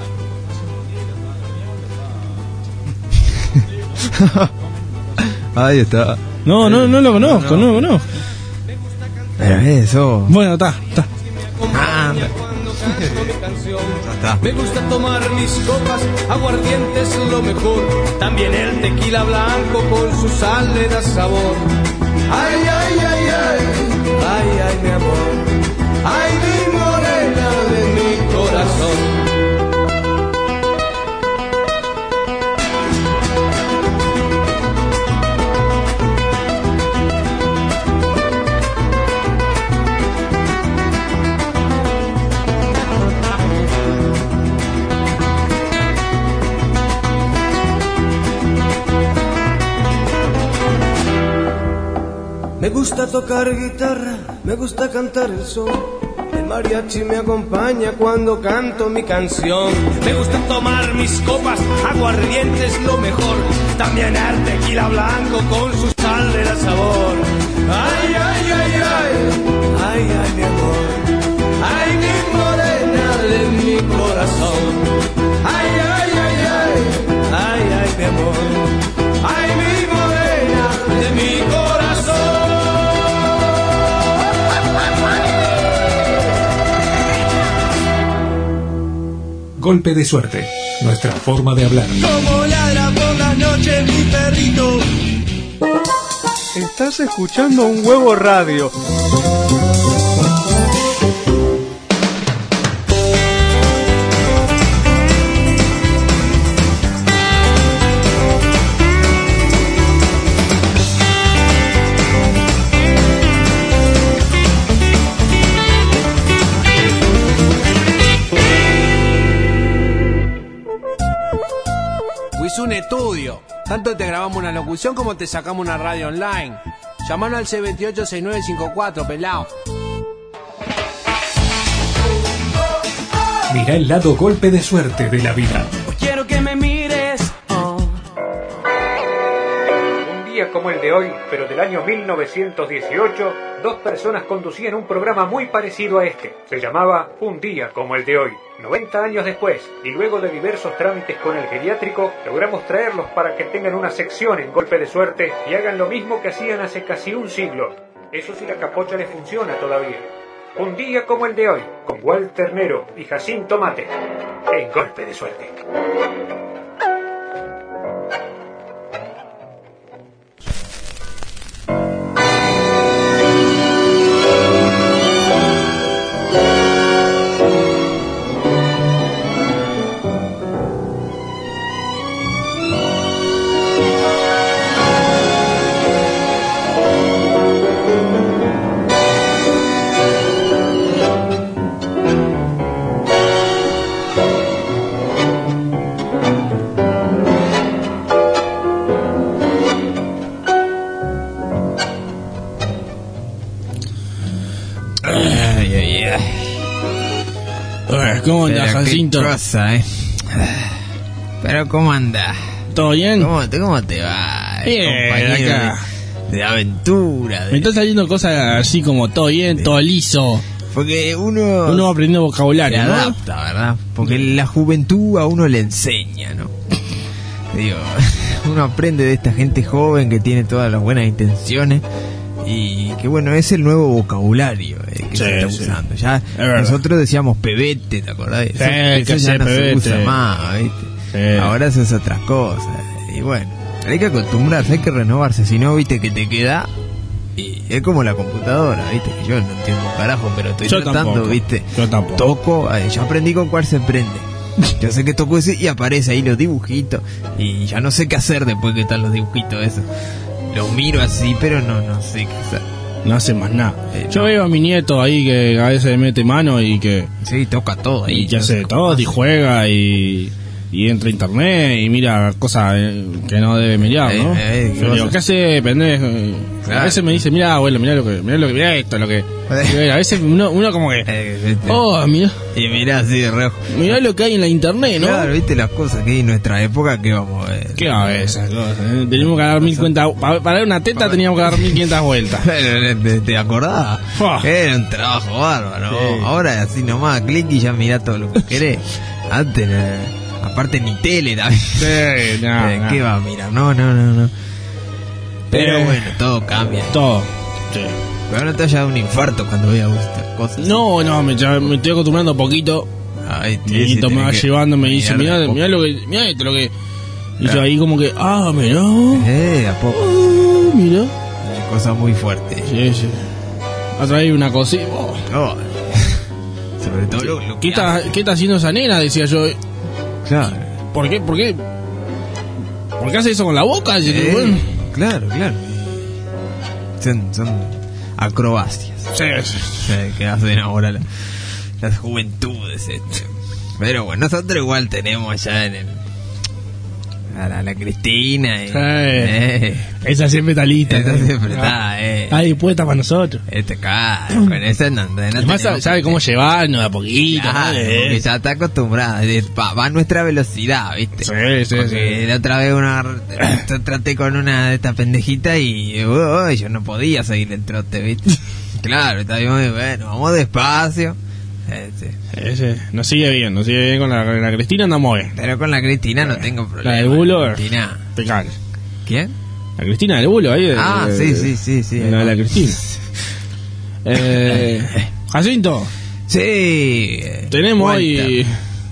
S6: Ahí está.
S7: No lo conozco, no lo conozco.
S6: Pero eso.
S7: Bueno, está.
S13: Me gusta tomar mis copas, aguardiente es lo mejor. También el tequila blanco con su sal le da sabor. Ay, ay, ay, ay, ay, ay, mi amor. Ay, mi morena de mi corazón. Me gusta tocar guitarra, me gusta cantar el son. El mariachi me acompaña cuando canto mi canción. Me gusta tomar mis copas, aguardiente es lo mejor. También el tequila blanco con su sal de sabor. Ay, ay, ay, ay, ay, ay, mi amor. Ay, mi morena de mi corazón. Ay, ay, ay, ay, ay, ay, mi amor. Ay, mi morena de mi corazón.
S1: Golpe de suerte, nuestra forma de hablar.
S13: Como ladra por la noche mi perrito.
S9: Estás escuchando Un Huevo Radio.
S14: Un estudio. Tanto te grabamos una locución como te sacamos una radio online. Llámanos al C286954, pelao.
S1: Mira el lado golpe de suerte de la vida.
S13: Quiero que me mires.
S1: Un día como el de hoy, pero del año 1918, dos personas conducían un programa muy parecido a este. Se llamaba Un día como el de hoy. 90 años después, y luego de diversos trámites con el geriátrico, logramos traerlos para que tengan una sección en Golpe de Suerte y hagan lo mismo que hacían hace casi un siglo. Eso sí, la capocha les funciona todavía. Un día como el de hoy, con Walter Nero y Jacinto Mate, en Golpe de Suerte.
S7: ¿Cómo andás, Jacinto?
S6: Pero ¿cómo andás?
S7: ¿Todo bien?
S6: ¿Cómo te va?
S7: Bien,
S6: compañero
S7: acá.
S6: De aventura.
S7: Me están saliendo cosas así como todo bien, todo liso.
S6: Porque uno
S7: va aprendiendo vocabulario,
S6: se
S7: ¿no?
S6: adapta, ¿verdad? Porque la juventud a uno le enseña, ¿no? Digo, uno aprende de esta gente joven que tiene todas las buenas intenciones. Y que bueno, es el nuevo vocabulario que se está usando. Ya nosotros decíamos pebete, ¿te acordás? Eso ya no se usa más, ¿viste? Ahora se usa otras cosas. Y bueno, hay que acostumbrarse, hay que renovarse. Si no, viste que te queda. Y es como la computadora, viste, que yo no entiendo un carajo, pero estoy tratando, tampoco, viste.
S7: Yo tampoco.
S6: Toco, yo aprendí con cuál se prende. Yo sé que toco ese y aparece ahí los dibujitos. Y ya no sé qué hacer después que están los dibujitos esos. Los miro así, pero no sé qué hacer.
S7: No hace más nada. Yo veo a mi nieto ahí que a veces mete mano y que...
S6: Sí, toca todo ahí.
S7: Y que hace todo y juega y entra a internet y mira cosas que no debe mirar, ¿no? Yo digo, ¿qué hace, pendejo? Claro. A veces me dice, mira, abuelo, mira esto, lo que... A veces uno como que... Oh, mira.
S6: Y mira así de reojo.
S7: Mirá lo que hay en la internet, ¿no?
S6: Claro, viste las cosas que hay en nuestra época que vamos a ver.
S7: ¿Qué va a ver esas cosas? Teníamos que dar 1050... Para dar una teta teníamos que dar 1500 vueltas.
S6: ¿Te acordás? Era un trabajo bárbaro. Sí. Ahora así nomás, clic y ya mirá todo lo que querés. Antes... Aparte ni tele también.
S7: Sí,
S6: ¿qué va a mirar? No. Pero bueno, todo cambia.
S7: Todo. Sí.
S6: Pero no te haya dado un infarto cuando veas estas cosas.
S7: No, me estoy acostumbrando poquito.
S6: Ay,
S7: y me va llevando, me dice, mirá esto lo que... Y yo ahí como que, mirá.
S6: A poco.
S7: Mirá.
S6: Cosas muy fuertes.
S7: Sí. A traer una cosita.
S6: Sobre todo lo
S7: que... ¿Qué está haciendo esa nena? Decía yo.
S6: Claro.
S7: ¿Por qué? ¿Por qué hace eso con la boca?
S6: Claro. Son acrobacias.
S7: Sí.
S6: Que hacen ahora las juventudes. Pero bueno, nosotros igual tenemos allá la Cristina.
S7: Esa siempre está lista.
S6: Esa siempre está,
S7: Está dispuesta para nosotros.
S6: Con esa no
S7: además sabe cómo llevarnos de a poquito.
S6: Porque ya está acostumbrada. Va a nuestra velocidad, ¿viste?
S7: Sí.
S6: La otra vez traté con una de estas pendejitas y yo no podía seguir el trote, ¿viste? Claro, está bien, bueno, vamos despacio.
S7: Nos sigue bien con la Cristina, andamos bien.
S6: Pero con la Cristina no tengo problema.
S7: La del bulo,
S6: Cristina.
S7: Te caes.
S6: ¿Quién?
S7: La Cristina del bulo, ahí.
S6: Sí.
S7: La de la Cristina. Jacinto.
S6: Sí.
S7: Tenemos hoy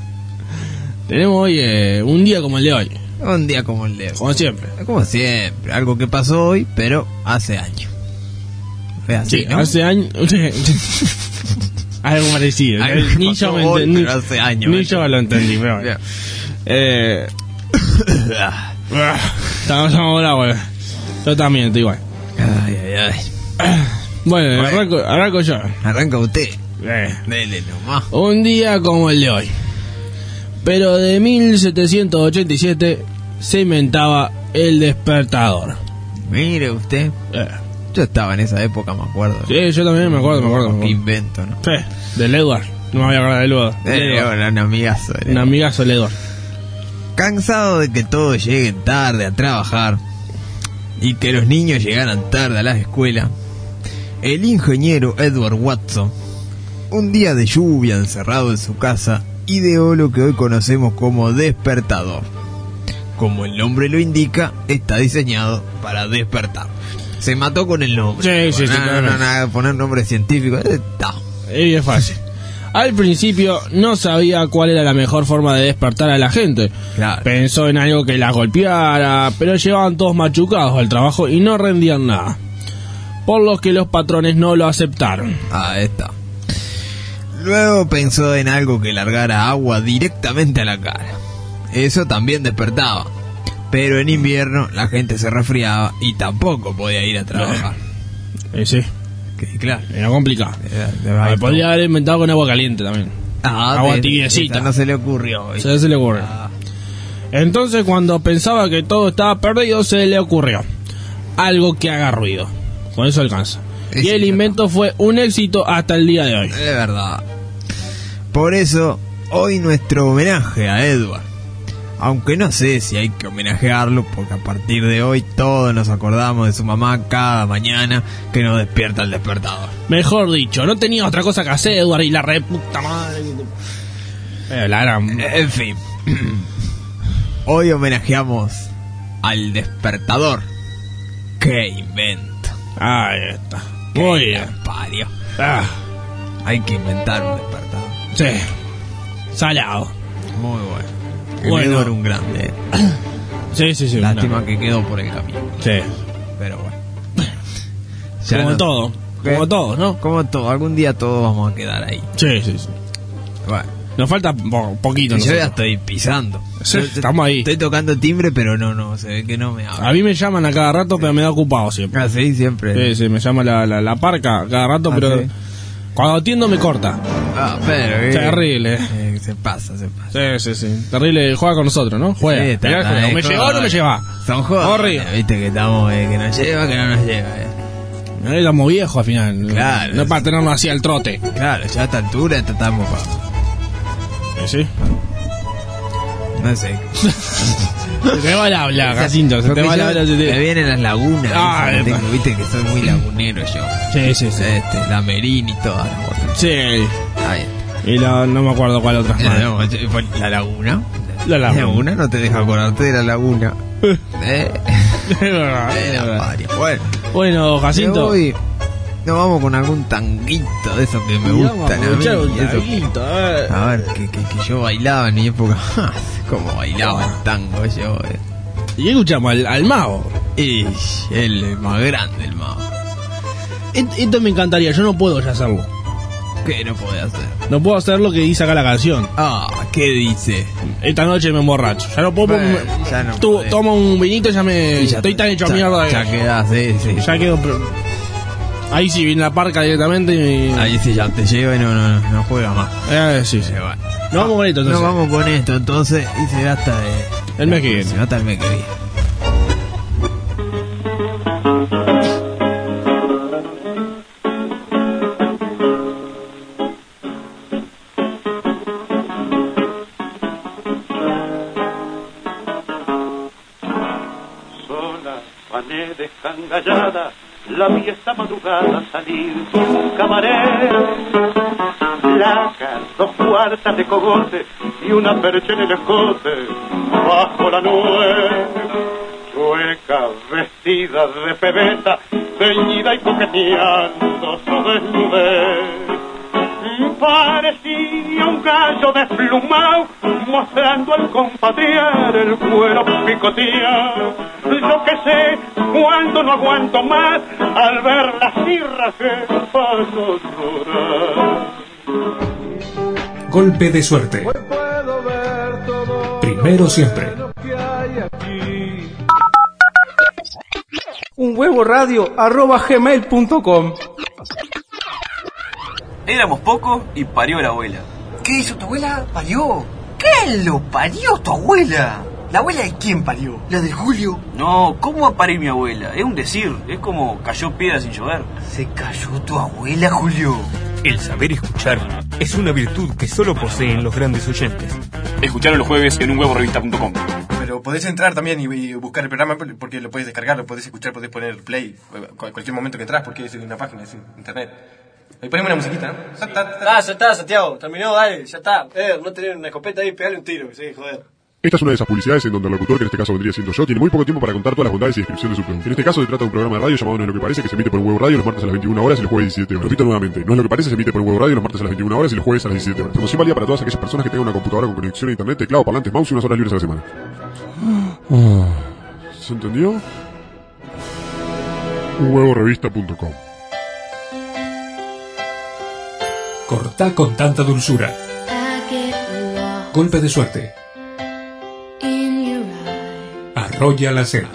S7: un día como el de hoy.
S6: Un día como el de hoy.
S7: Como siempre.
S6: Algo que pasó hoy, pero hace años. Fue así, ¿no?
S7: Hace años. Algo parecido. Ni yo me entendí.
S6: Hace años.
S7: Ni yo lo entendí, pero bueno. Estamos ahora, yo también estoy igual.
S6: Ay.
S7: Bueno, arranco yo.
S6: Arranca usted. Dele nomás.
S7: Un día como el de hoy. Pero de 1787 se inventaba el despertador.
S6: Mire usted. Yo estaba en esa época, me acuerdo.
S7: Sí, yo también me acuerdo.
S6: Qué invento, ¿no?
S7: Sí, del Edward. No me voy a acordar del Edward.
S6: Era un amigazo.
S7: Un amigazo el Edward.
S6: Cansado de que todos lleguen tarde a trabajar y que los niños llegaran tarde a la escuela, el ingeniero Edward Watson, un día de lluvia encerrado en su casa, ideó lo que hoy conocemos como despertador. Como el nombre lo indica, está diseñado para despertar. Se mató con el nombre.
S7: Sí,
S6: nada, poner nombre científico.
S7: Es fácil. Al principio no sabía cuál era la mejor forma de despertar a la gente.
S6: Claro.
S7: Pensó en algo que la golpeara, pero llevaban todos machucados al trabajo y no rendían nada. Por lo que los patrones no lo aceptaron.
S6: Ahí está. Luego pensó en algo que largara agua directamente a la cara. Eso también despertaba. Pero en invierno la gente se resfriaba y tampoco podía ir a trabajar.
S7: Sí.
S6: Claro.
S7: Era complicado. Podría haber inventado con agua caliente también. Agua tibiecita.
S6: No se le ocurrió.
S7: Se le ocurrió. Entonces, cuando pensaba que todo estaba perdido, se le ocurrió algo que haga ruido. Con eso alcanza. Y el invento fue un éxito hasta el día de hoy.
S6: Es verdad. Por eso, hoy nuestro homenaje a Edward. Aunque no sé si hay que homenajearlo, porque a partir de hoy todos nos acordamos de su mamá cada mañana que nos despierta el despertador.
S7: Mejor dicho, no tenía otra cosa que hacer, Edward, y la reputa madre.
S6: En fin. Hoy homenajeamos al despertador. ¡Qué invento!
S7: Ahí está. Muy bien.
S6: Hay que inventar un despertador.
S7: Sí. Salado.
S6: Muy bueno. Edward era un grande.
S7: Sí.
S6: Lástima que quedó por el camino.
S7: Sí.
S6: Pero bueno.
S7: Como todo, ¿no?
S6: Como todo. Algún día todos vamos a quedar ahí.
S7: Sí.
S6: Bueno.
S7: Nos falta poquito.
S6: Yo ya estoy pisando.
S7: Sí, estamos ahí.
S6: Estoy tocando timbre, pero no, se ve que no me habla.
S7: A mí me llaman a cada rato, pero me da ocupado siempre.
S6: Ah, sí, siempre.
S7: Sí, me llama la parca a cada rato, pero
S6: sí.
S7: Cuando atiendo me corta.
S6: Pero
S7: terrible.
S6: Se pasa.
S7: Sí. Terrible. Juega con nosotros, ¿no? Juega.
S6: Sí,
S7: ¿O me lleva o no me lleva?
S6: Son juegos.
S7: Horrible.
S6: Viste que estamos, que nos lleva, que no nos lleva.
S7: No éramos viejos al final.
S6: Claro.
S7: No es para tenernos así al trote.
S6: Claro, ya a esta altura estamos para...
S7: ¿Sí?
S6: No sé.
S7: Se te va el habla, Jacinto. Se te va el habla.
S6: Me vienen las lagunas. Viste que soy muy lagunero yo.
S7: Sí.
S6: La Merín y todas las cosas.
S7: Sí.
S6: Ahí.
S7: Y no me acuerdo cuál otra más.
S6: La laguna.
S7: La laguna
S6: no te deja acordarte de la laguna.
S7: Bueno, Jacinto.
S6: Hoy nos vamos con algún tanguito de esos que me gustan a mí. A ver, que yo bailaba en mi época. Como bailaba el tango yo.
S7: Y escuchamos al mago.
S6: Y él es más grande, el mago.
S7: Esto me encantaría, yo no puedo ya hacerlo.
S6: ¿Qué no podés hacer?
S7: No puedo hacer lo que dice acá la canción.
S6: ¿Qué dice?
S7: Esta noche me emborracho. Ya no puedo. Tomo un vinito y ya estoy tan hecho mierda.
S6: Ya quedás, sí.
S7: Ya quedo. Ahí sí viene la parca directamente y...
S6: Ahí sí ya te lleva y no juega más.
S7: Sí.
S6: Bueno.
S7: Nos vamos con esto entonces.
S6: Nos vamos con esto entonces y se gasta de...
S7: El mes que viene.
S6: Se nota el mes que viene.
S15: Descangallada, la vi esta madrugada salir por un cabaret. Placas, 2 cuartas de cogote y una percha en el escote bajo la nube. Chueca, vestida de pebeta, ceñida y coqueteando su desnudez. Parecía un gallo desplumado, mostrando al compadrear el cuero picoteado. Yo que sé, cuánto no aguanto más al ver las cirras que paso llorar.
S1: Golpe de suerte. Primero siempre.
S9: unhuevoradio@gmail.com.
S16: Éramos pocos y parió la abuela.
S17: ¿Qué hizo tu abuela? ¿Parió? ¿Qué lo parió tu abuela? ¿La abuela de quién parió? ¿La de Julio?
S16: No, ¿cómo va a parir mi abuela? Es un decir, es como cayó piedra sin llover.
S17: ¿Se cayó tu abuela, Julio?
S18: El saber escuchar es una virtud que solo poseen los grandes oyentes.
S19: Escucharon los jueves en unhuevorevista.com.
S20: Pero podés entrar también y buscar el programa porque lo podés descargar, lo podés escuchar, podés poner play cualquier momento que entras porque es una página, es internet. Ahí ponemos una musiquita, ¿no?
S21: Ya está, Santiago. Terminó, dale, ya está. No tener una escopeta ahí, pegale un tiro, sí, joder.
S22: Esta es una de esas publicidades en donde el locutor, que en este caso vendría siendo yo, tiene muy poco tiempo para contar todas las bondades y descripción de su producto. En este caso se trata de un programa de radio llamado No es lo que parece, que se emite por un huevo radio los martes a las 21 horas y los jueves a las 17 horas. Repito nuevamente, No es lo que parece, se emite por un huevo radio los martes a las 21 horas y los jueves a las 17 horas. Promoción válida para todas aquellas personas que tengan una computadora con conexión a internet, teclado, parlantes, mouse y unas horas libres a la semana. ¿Se entendió? unhuevorevista.com.
S1: Cortá con tanta dulzura. Golpe de suerte. Arrolla la cena.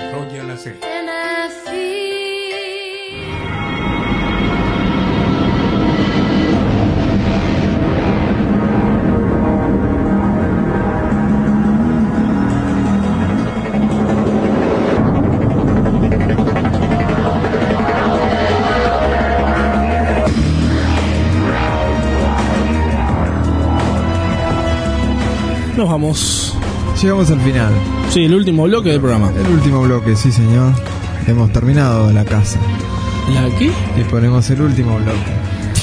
S7: Nos vamos.
S6: Llegamos al final.
S7: Sí, el último bloque del programa.
S6: El último bloque, sí señor. Hemos terminado la casa.
S7: ¿La qué?
S6: Y ponemos el último bloque.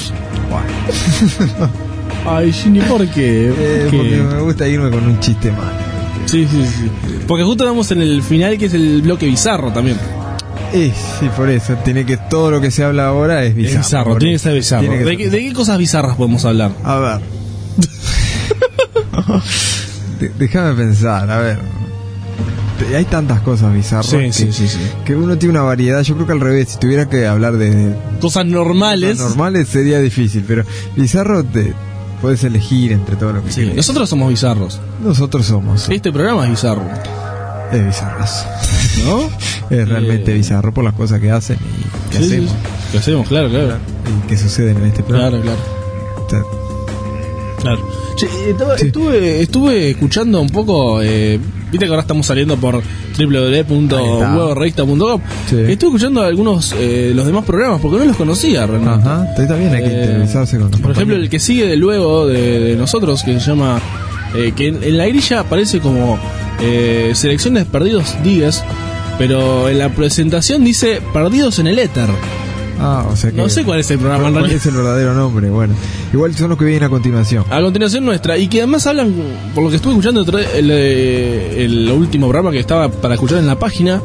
S7: Ay, Ginny, ¿por qué?
S6: Porque me gusta irme con un chiste malo.
S7: Sí. Porque justo estamos en el final, que es el bloque bizarro también.
S6: Sí, por eso. Tiene que todo lo que se habla ahora es bizarro.
S7: Es bizarro, tiene que ser bizarro. ¿De qué cosas bizarras podemos hablar?
S6: A ver. Déjame pensar, a ver. Hay tantas cosas bizarras que uno tiene una variedad. Yo creo que al revés, si tuviera que hablar de
S7: cosas normales
S6: sería difícil, pero bizarro puedes elegir entre todo lo que quieras.
S7: Nosotros somos bizarros.
S6: Nosotros somos.
S7: Este programa es bizarro.
S6: Es bizarrazo,
S7: ¿no?
S6: Es realmente bizarro por las cosas que hacen y que hacemos.
S7: Que hacemos, claro.
S6: Y que suceden en este programa.
S7: Claro. Estuve escuchando un poco, viste que ahora estamos saliendo por www.huevorevista.com. Estuve escuchando algunos los demás programas porque no los conocía realmente.
S6: Está bien, hay que interesarse con los
S7: por ejemplo, el que sigue de luego de nosotros, que se llama que en la grilla aparece como selecciones perdidos 10, pero en la presentación dice perdidos en el éter.
S6: O sea que
S7: no sé cuál es el programa en realidad.
S6: ¿Cuál es el verdadero nombre? Bueno, igual son los que vienen a continuación.
S7: A continuación nuestra. Y que además hablan, por lo que estuve escuchando el último programa que estaba para escuchar en la página,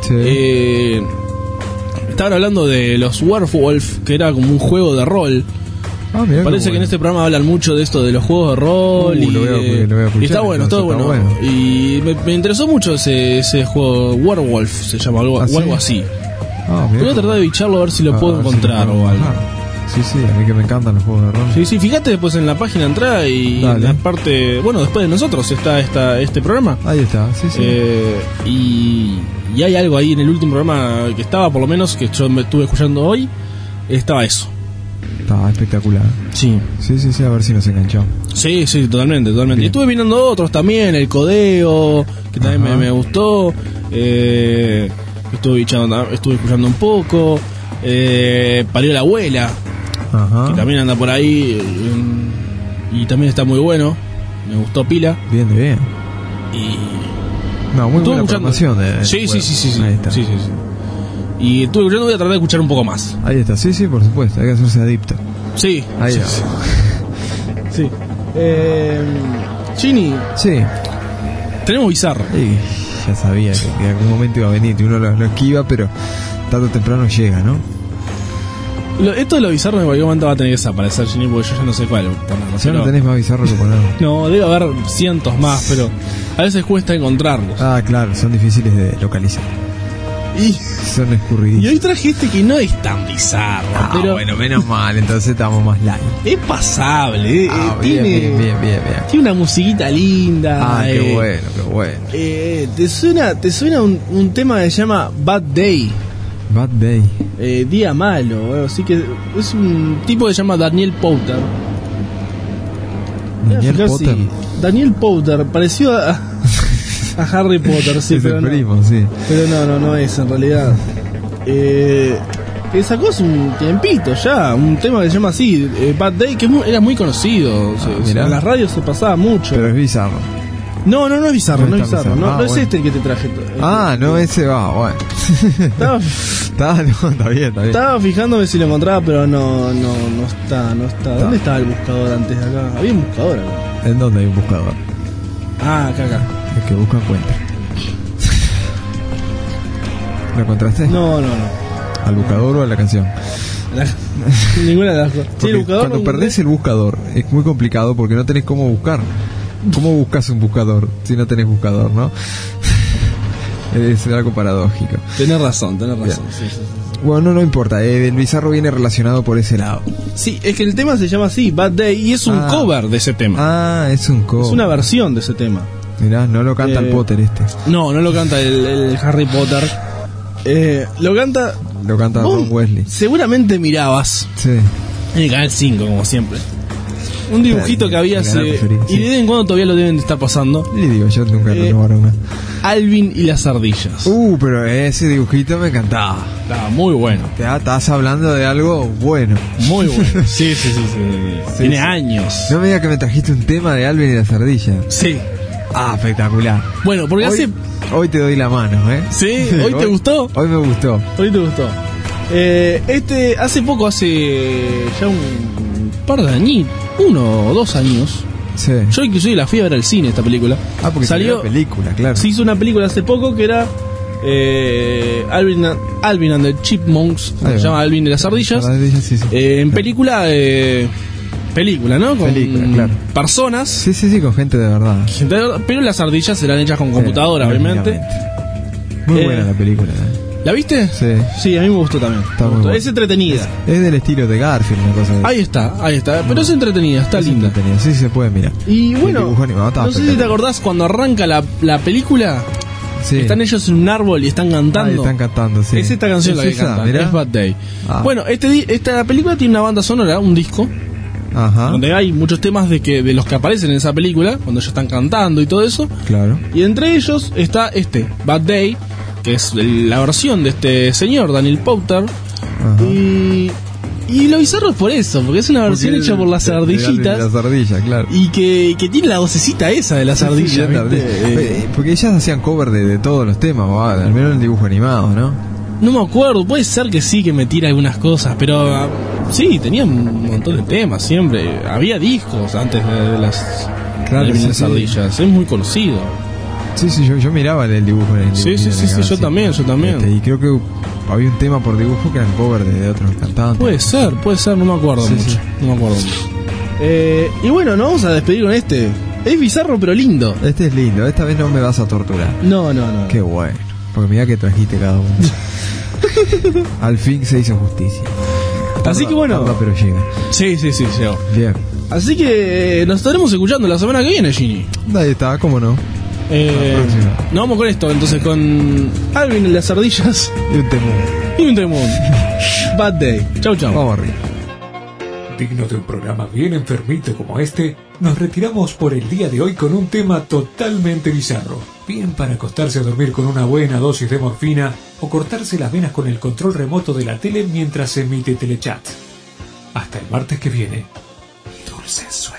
S7: estaban hablando de los Werewolf, que era como un juego de rol. Parece que en este programa hablan mucho de esto, de los juegos de rol. Y está bueno, todo bueno. Y me interesó mucho ese juego, Werewolf se llama, algo así. Voy a tratar de bicharlo a ver si lo puedo encontrar o algo.
S6: Sí, a mí que me encantan los juegos de rol.
S7: Sí, fíjate después en la página, entrada y en la parte, después de nosotros está este programa.
S6: Ahí está, sí.
S7: Y hay algo ahí en el último programa que estaba, por lo menos, que yo me estuve escuchando hoy, estaba eso.
S6: Estaba espectacular.
S7: Sí,
S6: a ver si nos enganchó.
S7: Sí, totalmente. Bien. Y estuve mirando otros también, el Codeo, que también me gustó. Estuve escuchando un poco. Parió la abuela, que también anda por ahí. Y también está muy bueno. Me gustó pila.
S6: Bien.
S7: Y...
S6: No, muy buena programación de...
S7: Sí.
S6: Ahí está.
S7: Sí. Y estuve escuchando, voy a tratar de escuchar un poco más.
S6: Ahí está, sí, por supuesto, hay que hacerse adicto.
S7: Sí.
S6: Ahí está.
S7: Sí. Chini.
S6: Sí.
S7: Tenemos Bizarro.
S6: Sí, ya sabía que en algún momento iba a venir. Uno lo esquiva, pero tarde o temprano llega, ¿no?
S7: Esto de lo bizarro en cualquier momento va a tener que desaparecer, Chini, porque yo ya no sé cuál ponerlo.
S6: Ya no tenés más bizarro que ponerlo.
S7: No, debe haber cientos más, pero a veces cuesta encontrarlos.
S6: Ah, claro, son difíciles de localizar.
S7: Y
S6: son escurridizos.
S7: Y hoy traje este que no es tan bizarro, pero
S6: bueno, menos mal, entonces estamos más light.
S7: Es pasable,
S6: bien.
S7: Tiene una musiquita linda.
S6: Qué bueno.
S7: ¿Te suena un tema que se llama Bad Day?
S6: Bad Day.
S7: Día malo, así que es un tipo que se llama Daniel Powter. Daniel Powter, parecido a Harry Potter, sí,
S6: es
S7: pero
S6: el primo, sí.
S7: Pero no es en realidad. Que sacó hace un tiempito ya, un tema que se llama así, Bad Day, que era muy conocido. En las radios se pasaba mucho.
S6: Pero es bizarro.
S7: No es bizarro, no es bizarro. No es este el que te traje.
S6: No, ese va, bueno. Está bien.
S7: Estaba fijándome si lo encontraba, pero no está. ¿Dónde estaba el buscador antes de acá? Había un buscador acá.
S6: ¿En dónde hay un buscador?
S7: Acá.
S6: El que busca encuentra. ¿Lo encontraste?
S7: No.
S6: ¿Al buscador o a la canción?
S7: Ninguna de las cosas. Sí, el buscador
S6: cuando perdés el buscador es muy complicado porque no tenés cómo buscar. ¿Cómo buscas un buscador si no tenés buscador, no? Es algo paradójico.
S7: Tenés razón. Sí.
S6: Bueno, no importa, el bizarro viene relacionado por ese lado.
S7: Sí, es que el tema se llama así, Bad Day, y es un cover de ese tema.
S6: Es un cover.
S7: Es una versión de ese tema.
S6: Mirá, no lo canta el Potter este.
S7: No lo canta el Harry Potter. Lo canta
S6: Ron Wesley.
S7: Seguramente mirabas.
S6: Sí.
S7: En el canal 5, como siempre. Un dibujito que había hace... Y de vez en cuando todavía lo deben de estar pasando.
S6: Le digo, yo nunca lo tomaron una.
S7: Alvin y las ardillas.
S6: Pero ese dibujito me encantaba.
S7: Estaba muy bueno.
S6: Estás hablando de algo bueno.
S7: Muy bueno. Sí. Tiene años.
S6: No me digas que me trajiste un tema de Alvin y las ardillas.
S7: Sí.
S6: Espectacular.
S7: Bueno, porque
S6: hoy te doy la mano,
S7: ¿Sí? ¿Hoy te gustó?
S6: Hoy me gustó.
S7: Hoy te gustó. Hace ya un par de años, 1 o 2 años.
S6: Sí.
S7: Yo inclusive la fui a ver al cine esta película.
S6: Porque salió película, claro.
S7: Se hizo una película hace poco que era Alvin and the Chipmunks, se llama Alvin y las ardillas.
S6: Sí.
S7: En película, ¿no? Con
S6: claro.
S7: Personas.
S6: Sí, con gente de verdad.
S7: Pero las ardillas eran hechas con computadora, obviamente.
S6: Muy buena la película.
S7: ¿La viste? Sí, a mí me gustó también. Es entretenida.
S6: Es del estilo de Garfield, una cosa de...
S7: Ahí está. Pero es entretenida, está linda.
S6: Sí, se puede mirar.
S7: Y bueno, no sé si te acordás cuando arranca la película. Sí. Están ellos en un árbol y están cantando.
S6: Sí.
S7: Es esta canción la que cantan, es Bad Day. Bueno, esta película tiene una banda sonora, un disco.
S6: Ajá.
S7: Donde hay muchos temas de los que aparecen en esa película, cuando ellos están cantando y todo eso.
S6: Claro.
S7: Y entre ellos está Bad Day, que es la versión de este señor, Daniel Powter. Y lo bizarro es por eso, porque es una versión hecha por las ardillitas.
S6: Las ardillas, claro.
S7: Y que tiene la vocecita esa de las ardillas.
S6: Porque ellas hacían cover de todos los temas, al menos en el dibujo animado, ¿no?
S7: No me acuerdo, puede ser que sí, que me tira algunas cosas, pero sí, tenían un montón de temas siempre. Había discos antes de las ardillas, es muy conocido.
S6: Sí, yo miraba el dibujo en el
S7: Sí, yo también.
S6: Y creo que había un tema por dibujo que eran cover de otros cantantes.
S7: Puede ser, no me acuerdo mucho. No me acuerdo mucho. Y bueno, nos vamos a despedir con este. Es bizarro pero lindo.
S6: Este es lindo, esta vez no me vas a torturar.
S7: No.
S6: Qué bueno, porque mirá que trajiste cada uno. Al fin se hizo justicia.
S7: Así que bueno.
S6: Pero llega.
S7: Sí, llegó.
S6: Bien.
S7: Así que nos estaremos escuchando la semana que viene, Gini.
S6: Ahí está, cómo no.
S7: Nos vamos con esto, entonces con Alvin y las ardillas
S6: y un temón.
S7: Bad Day. Chau.
S6: Vamos arriba.
S1: Digno de un programa bien enfermito como este, nos retiramos por el día de hoy con un tema totalmente bizarro. Bien para acostarse a dormir con una buena dosis de morfina o cortarse las venas con el control remoto de la tele mientras se emite Telechat. Hasta el martes que viene. Dulces sueños.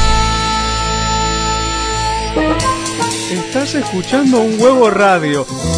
S9: Estás escuchando Un Huevo Radio.